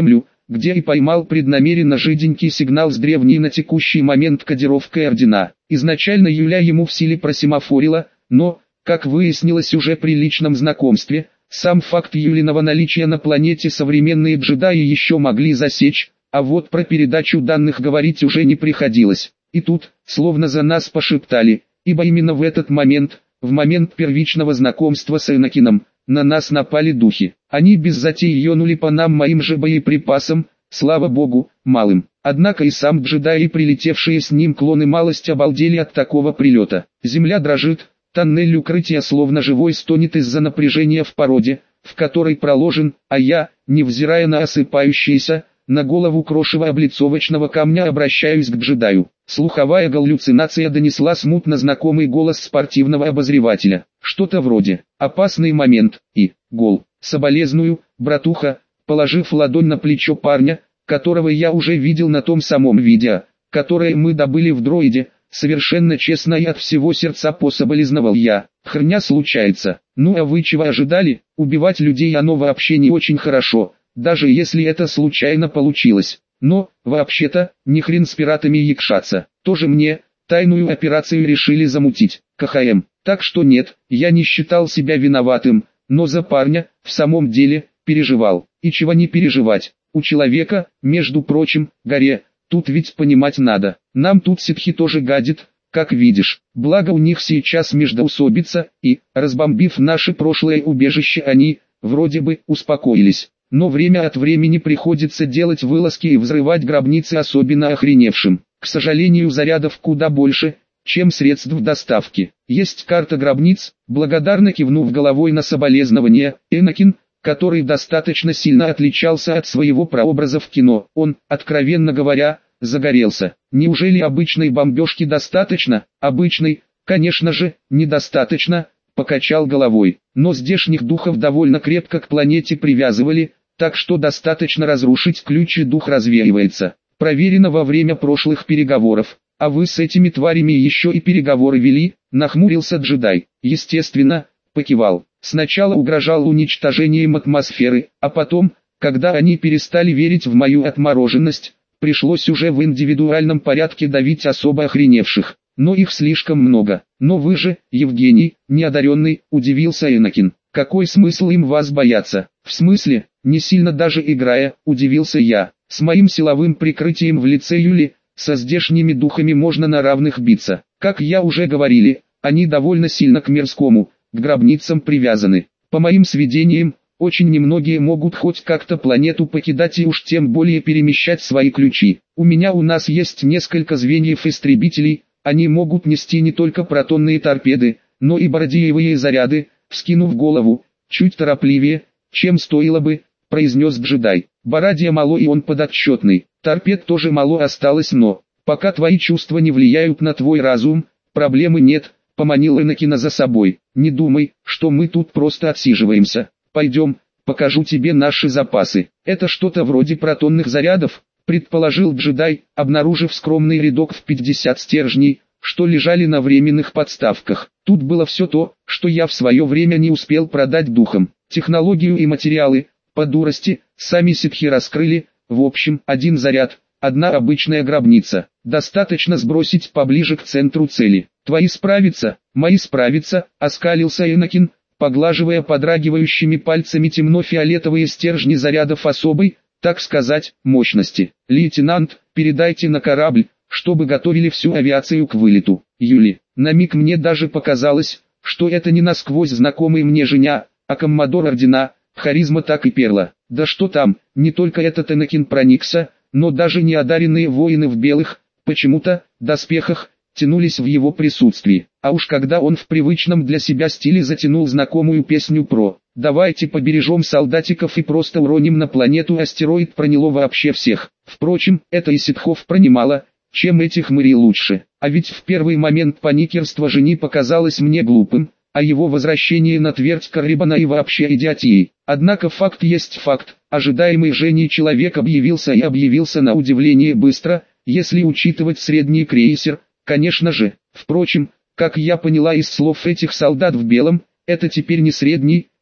где и поймал преднамеренно жиденький сигнал с древней на текущий момент кодировкой ордена. Изначально Юля ему в силе просемафорила, но, как выяснилось уже при личном знакомстве, сам факт Юлиного наличия на планете современные джедаи еще могли засечь, а вот про передачу данных говорить уже не приходилось. И тут, словно за нас пошептали, ибо именно в этот момент, в момент первичного знакомства с Энакином, на нас напали духи. Они без затей ёнули по нам моим же боеприпасам, слава богу, малым. Однако и сам джедай и прилетевшие с ним клоны малость обалдели от такого прилета. Земля дрожит, тоннель укрытия словно живой стонет из-за напряжения в породе, в которой проложен, а я, невзирая на осыпающиеся, на голову крошево облицовочного камня обращаюсь к джедаю. Слуховая галлюцинация донесла смутно знакомый голос спортивного обозревателя. Что-то вроде «опасный момент» и «гол». Соболезную, братуха, положив ладонь на плечо парня, которого я уже видел на том самом видео, которое мы добыли в дроиде, совершенно честно и от всего сердца пособолезновал я. Хрня случается. Ну а вы чего ожидали? Убивать людей оно вообще не очень хорошо, даже если это случайно получилось. Но, вообще-то, ни хрен с пиратами якшаться. Тоже мне, тайную операцию решили замутить, КХМ. Так что нет, я не считал себя виноватым, но за парня, в самом деле, переживал. И чего не переживать? У человека, между прочим, горе, тут ведь понимать надо. Нам тут ситхи тоже гадит, как видишь. Благо у них сейчас междоусобица, и, разбомбив наше прошлое убежище, они, вроде бы, успокоились. Но время от времени приходится делать вылазки и взрывать гробницы особенно охреневшим. К сожалению, зарядов куда больше, чем средств доставки. Есть карта гробниц, благодарно кивнув головой на соболезнования, Энакин, который достаточно сильно отличался от своего прообраза в кино. Он, откровенно говоря, загорелся. Неужели обычной бомбежки достаточно? Обычной, конечно же, недостаточно, покачал головой. Но здешних духов довольно крепко к планете привязывали, так что достаточно разрушить ключ и дух развеивается. Проверено во время прошлых переговоров. А вы с этими тварями еще и переговоры вели? Нахмурился джедай. Естественно, покивал. Сначала угрожал уничтожением атмосферы, а потом, когда они перестали верить в мою отмороженность, пришлось уже в индивидуальном порядке давить особо охреневших. Но их слишком много. Но вы же, Евгений, неодаренный, удивился Энакин. Какой смысл им вас бояться? В смысле, не сильно даже играя, удивился я. С моим силовым прикрытием в лице Юли, со здешними духами можно на равных биться. Как я уже говорили, они довольно сильно к мирскому, к гробницам привязаны. По моим сведениям, очень немногие могут хоть как-то планету покидать и уж тем более перемещать свои ключи. У нас есть несколько звеньев истребителей, они могут нести не только протонные торпеды, но и бородиевые заряды. Вскинув голову, чуть торопливее, чем стоило бы, произнес джедай. Бородия мало и он подотчетный, торпед тоже мало осталось, но, пока твои чувства не влияют на твой разум, проблемы нет, поманил Энакина за собой. Не думай, что мы тут просто отсиживаемся. Пойдем, покажу тебе наши запасы. Это что-то вроде протонных зарядов, предположил джедай, обнаружив скромный рядок в 50 стержней, что лежали на временных подставках. Тут было все то, что я в свое время не успел продать духам. Технологию и материалы, по дурости, сами ситхи раскрыли. В общем, один заряд, одна обычная гробница. Достаточно сбросить поближе к центру цели. Твои справятся, мои справятся, оскалился Энакин, поглаживая подрагивающими пальцами темно-фиолетовые стержни зарядов особой, так сказать, мощности. Лейтенант, передайте на корабль, чтобы готовили всю авиацию к вылету. Юли, на миг мне даже показалось, что это не насквозь знакомый мне Женя, а коммодор ордена, харизма так и перла. Да что там, не только этот Энакин проникся, но даже неодаренные воины в белых, почему-то, доспехах, тянулись в его присутствии. А уж когда он в привычном для себя стиле затянул знакомую песню про «давайте побережем солдатиков и просто уроним на планету астероид», проняло вообще всех. Впрочем, это и ситхов пронимало, чем этих мырей лучше. А ведь в первый момент паникерство Жени показалось мне глупым, а его возвращение на твердь Карибана и вообще идиотией. Однако факт есть факт, ожидаемый Женей человек объявился на удивление быстро, если учитывать средний крейсер, конечно же. Впрочем, как я поняла из слов этих солдат в белом, это теперь не средний,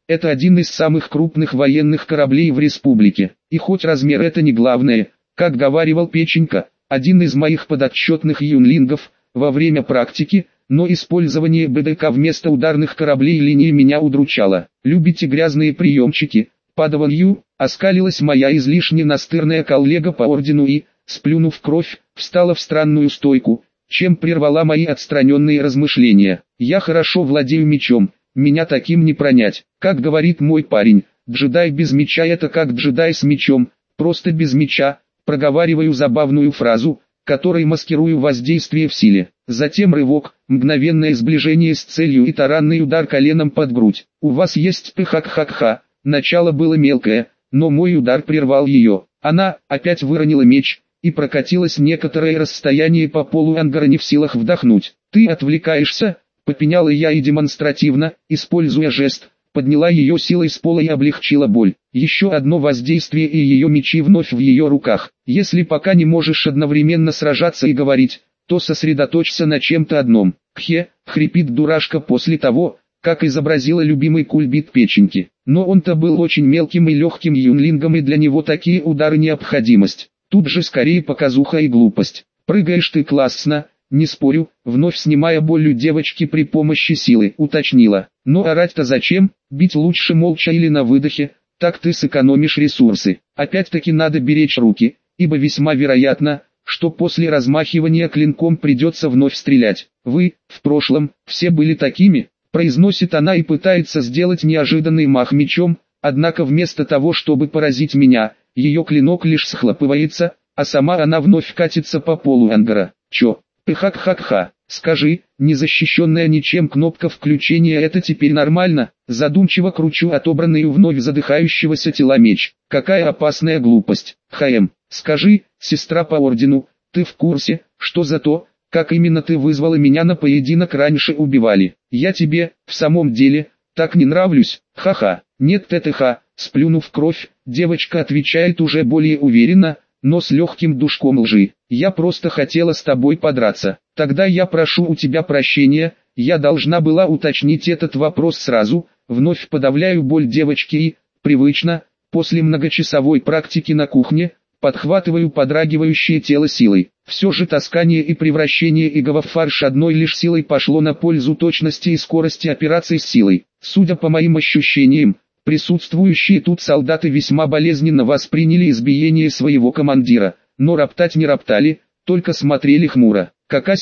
это один из самых крупных военных кораблей в республике. И хоть размер это не главное, как говаривал Печенька, один из моих подотчетных юнлингов, во время практики, но использование БДК вместо ударных кораблей линии меня удручало. «Любите грязные приемчики, падаван Ю?» — оскалилась моя излишне настырная коллега по ордену и, сплюнув кровь, встала в странную стойку, чем прервала мои отстраненные размышления. «Я хорошо владею мечом, меня таким не пронять. Как говорит мой парень, джедай без меча это как джедай с мечом, просто без меча». Проговариваю забавную фразу, которой маскирую воздействие в силе. Затем рывок, мгновенное сближение с целью и таранный удар коленом под грудь. У вас есть пыхак-хак-ха. Начало было мелкое, но мой удар прервал ее. Она опять выронила меч и прокатилась некоторое расстояние по полу ангара, не в силах вдохнуть. «Ты отвлекаешься», — попеняла я и демонстративно, используя жест, подняла ее силой с пола и облегчила боль. Еще одно воздействие и ее мечи вновь в ее руках. Если пока не можешь одновременно сражаться и говорить, то сосредоточься на чем-то одном. «Кхе», — хрипит дурашка после того, как изобразила любимый кульбит Печеньки. Но он-то был очень мелким и легким юнлингом, и для него такие удары необходимость. Тут же скорее показуха и глупость. «Прыгаешь ты классно, не спорю», вновь снимая боль у девочки при помощи силы, уточнила. «Но орать-то зачем? Бить лучше молча или на выдохе, так ты сэкономишь ресурсы. Опять-таки надо беречь руки, ибо весьма вероятно, что после размахивания клинком придется вновь стрелять. Вы, в прошлом, все были такими», произносит она и пытается сделать неожиданный мах мечом, однако вместо того, чтобы поразить меня, ее клинок лишь схлопывается, а сама она вновь катится по полу ангара. «Чё? Пыхак-хак-ха, скажи, незащищенная ничем кнопка включения это теперь нормально?» Задумчиво кручу отобранный у вновь задыхающегося тела меч. «Какая опасная глупость. ХМ, скажи, сестра по ордену, ты в курсе, что за то, как именно ты вызвала меня на поединок раньше убивали? Я тебе, в самом деле, так не нравлюсь? Ха-ха, нет ТТХ». Сплюнув кровь, девочка отвечает уже более уверенно, но с легким душком лжи. «Я просто хотела с тобой подраться. Тогда я прошу у тебя прощения, я должна была уточнить этот вопрос сразу». Вновь подавляю боль девочки и, привычно, после многочасовой практики на кухне, подхватываю подрагивающее тело силой. Все же таскание и превращение иго в фарш одной лишь силой пошло на пользу точности и скорости операций с силой. Судя по моим ощущениям, присутствующие тут солдаты весьма болезненно восприняли избиение своего командира, но роптать не роптали, только смотрели хмуро. «КК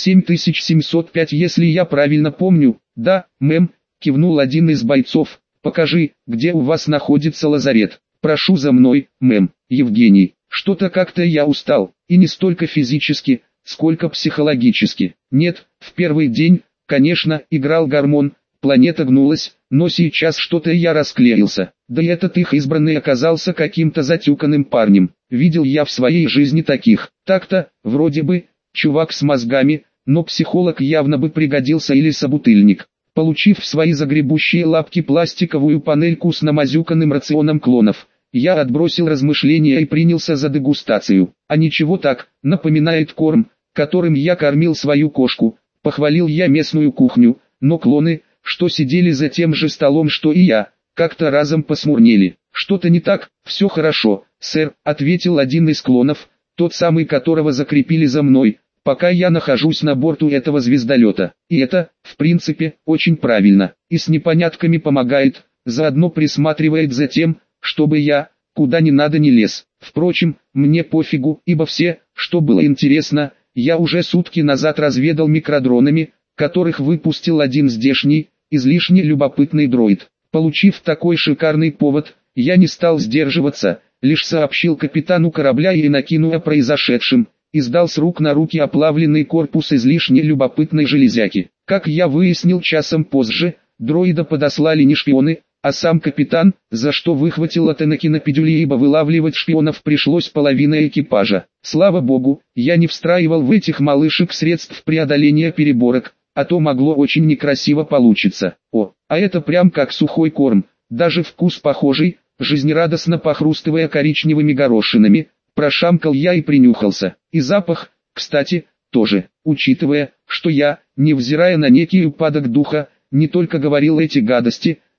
7705, если я правильно помню?» «Да, мэм», кивнул один из бойцов. «Покажи, где у вас находится лазарет». «Прошу за мной, мэм». «Евгений, что-то как-то я устал, и не столько физически, сколько психологически». «Нет, в первый день, конечно, играл гормон, планета гнулась, но сейчас что-то я расклеился. Да и этот их избранный оказался каким-то затюканным парнем. Видел я в своей жизни таких. Так-то, вроде бы, чувак с мозгами, но психолог явно бы пригодился или собутыльник». Получив в свои загребущие лапки пластиковую панельку с намазюканным рационом клонов, я отбросил размышления и принялся за дегустацию. «А ничего так, напоминает корм, которым я кормил свою кошку», похвалил я местную кухню, но клоны, что сидели за тем же столом что и я, как-то разом посмурнели. «Что-то не так?» «Все хорошо, сэр», ответил один из клонов, тот самый, которого закрепили за мной, пока я нахожусь на борту этого звездолета. И это, в принципе, очень правильно. И с непонятками помогает, заодно присматривает за тем, чтобы я, куда не надо, не лез. Впрочем, мне пофигу, ибо все, что было интересно, я уже сутки назад разведал микродронами, которых выпустил один здешний, излишне любопытный дроид. Получив такой шикарный повод, я не стал сдерживаться, лишь сообщил капитану корабля и накинул о произошедшем, и сдал с рук на руки оплавленный корпус излишне любопытной железяки. Как я выяснил часом позже, дроида подослали не шпионы, а сам капитан, за что выхватил от Энакина педюли, ибо вылавливать шпионов пришлось половина экипажа. Слава богу, я не встраивал в этих малышек средств преодоления переборок, а то могло очень некрасиво получиться. О, а это прям как сухой корм, даже вкус похожий, жизнерадостно похрустывая коричневыми горошинами, прошамкал я и принюхался. И запах, кстати, тоже, учитывая, что я, невзирая на некий упадок духа, не только говорил эти гадости,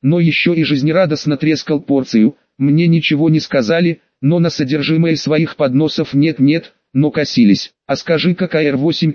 но еще и жизнерадостно трескал порцию. Мне ничего не сказали, но на содержимое своих подносов нет-нет, но косились. А скажи-ка КР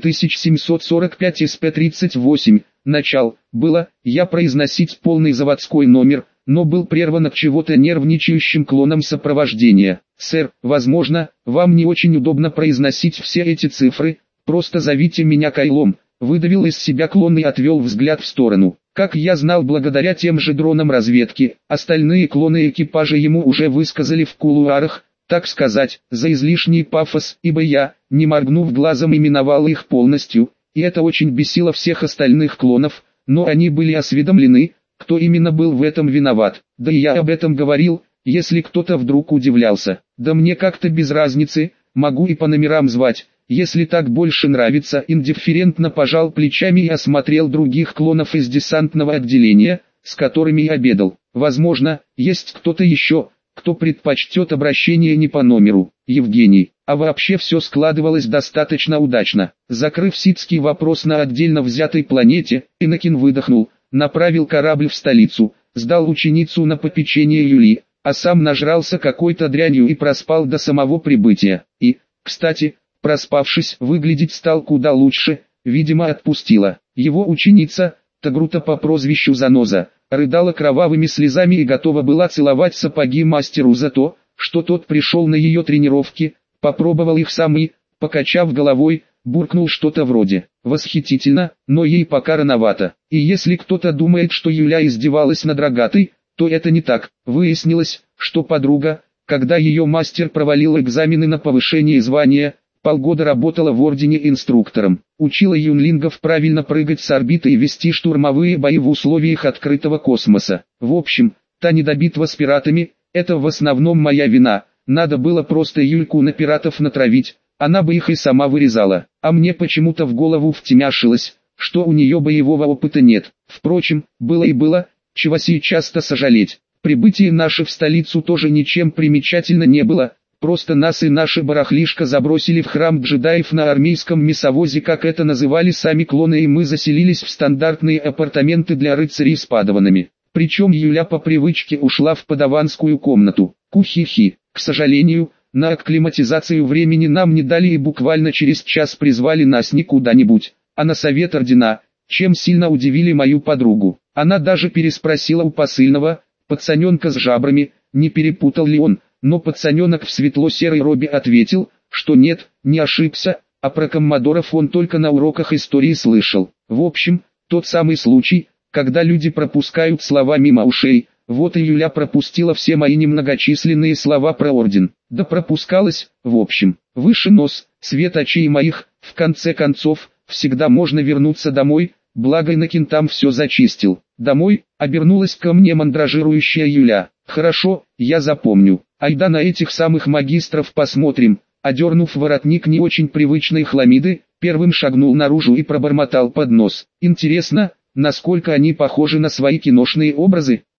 8745 СП38, начал, было, я произносить полный заводской номер, но был прерван от чего-то нервничающим клоном сопровождения. Сэр, возможно, вам не очень удобно произносить все эти цифры, просто зовите меня Кайлом. Выдавил из себя клон и отвел взгляд в сторону. Как я знал, благодаря тем же дронам разведки, остальные клоны экипажа ему уже высказали в кулуарах, так сказать, за излишний пафос, ибо я, не моргнув глазом, именовал их полностью, и это очень бесило всех остальных клонов, но они были осведомлены, кто именно был в этом виноват. Да и я об этом говорил, если кто-то вдруг удивлялся. Да мне как-то без разницы, могу и по номерам звать. Если так больше нравится, индифферентно пожал плечами и осмотрел других клонов из десантного отделения, с которыми я обедал. Возможно, есть кто-то еще, кто предпочтет обращение не по номеру. Евгений. А вообще все складывалось достаточно удачно. Закрыв ситский вопрос на отдельно взятой планете, Иннокен выдохнул, направил корабль в столицу, сдал ученицу на попечение Юли, а сам нажрался какой-то дрянью и проспал до самого прибытия. И, кстати, проспавшись, выглядеть стал куда лучше, видимо отпустила. Его ученица, Тагрута по прозвищу Заноза, рыдала кровавыми слезами и готова была целовать сапоги мастеру за то, что тот пришел на ее тренировки, попробовал их сам и, покачав головой, буркнул что-то вроде «восхитительно, но ей пока рановато». И если кто-то думает, что Юля издевалась над Рогатой, то это не так. Выяснилось, что подруга, когда ее мастер провалил экзамены на повышение звания, полгода работала в Ордене инструктором, учила юнлингов правильно прыгать с орбиты и вести штурмовые бои в условиях открытого космоса. В общем, та недобитва с пиратами, это в основном моя вина, надо было просто Юльку на пиратов натравить, она бы их и сама вырезала, а мне почему-то в голову втемяшилось, что у нее боевого опыта нет. Впрочем, было и было, чего сейчас-то сожалеть. Прибытие наше в столицу тоже ничем примечательно не было. Просто нас и наше барахлишко забросили в храм джедаев на армейском мясовозе, как это называли сами клоны, и мы заселились в стандартные апартаменты для рыцарей с падаванами. Причем Юля по привычке ушла в падаванскую комнату. Кухихи. К сожалению, на акклиматизацию времени нам не дали и буквально через час призвали нас не куда-нибудь, а на совет ордена, чем сильно удивили мою подругу. Она даже переспросила у посыльного, пацаненка с жабрами, не перепутал ли он. Но пацаненок в светло-серой робе ответил, что нет, не ошибся, а про коммодоров он только на уроках истории слышал. В общем, тот самый случай, когда люди пропускают слова мимо ушей, вот и Юля пропустила все мои немногочисленные слова про орден. Да пропускалось, в общем, выше нос, свет очей моих, в конце концов, всегда можно вернуться домой, благо Иннокен там все зачистил. Домой, обернулась ко мне мандражирующая Юля. Хорошо, я запомню. Айда на этих самых магистров посмотрим. Одернув воротник не очень привычной хламиды, первым шагнул наружу и пробормотал под нос. Интересно, насколько они похожи на свои киношные образы?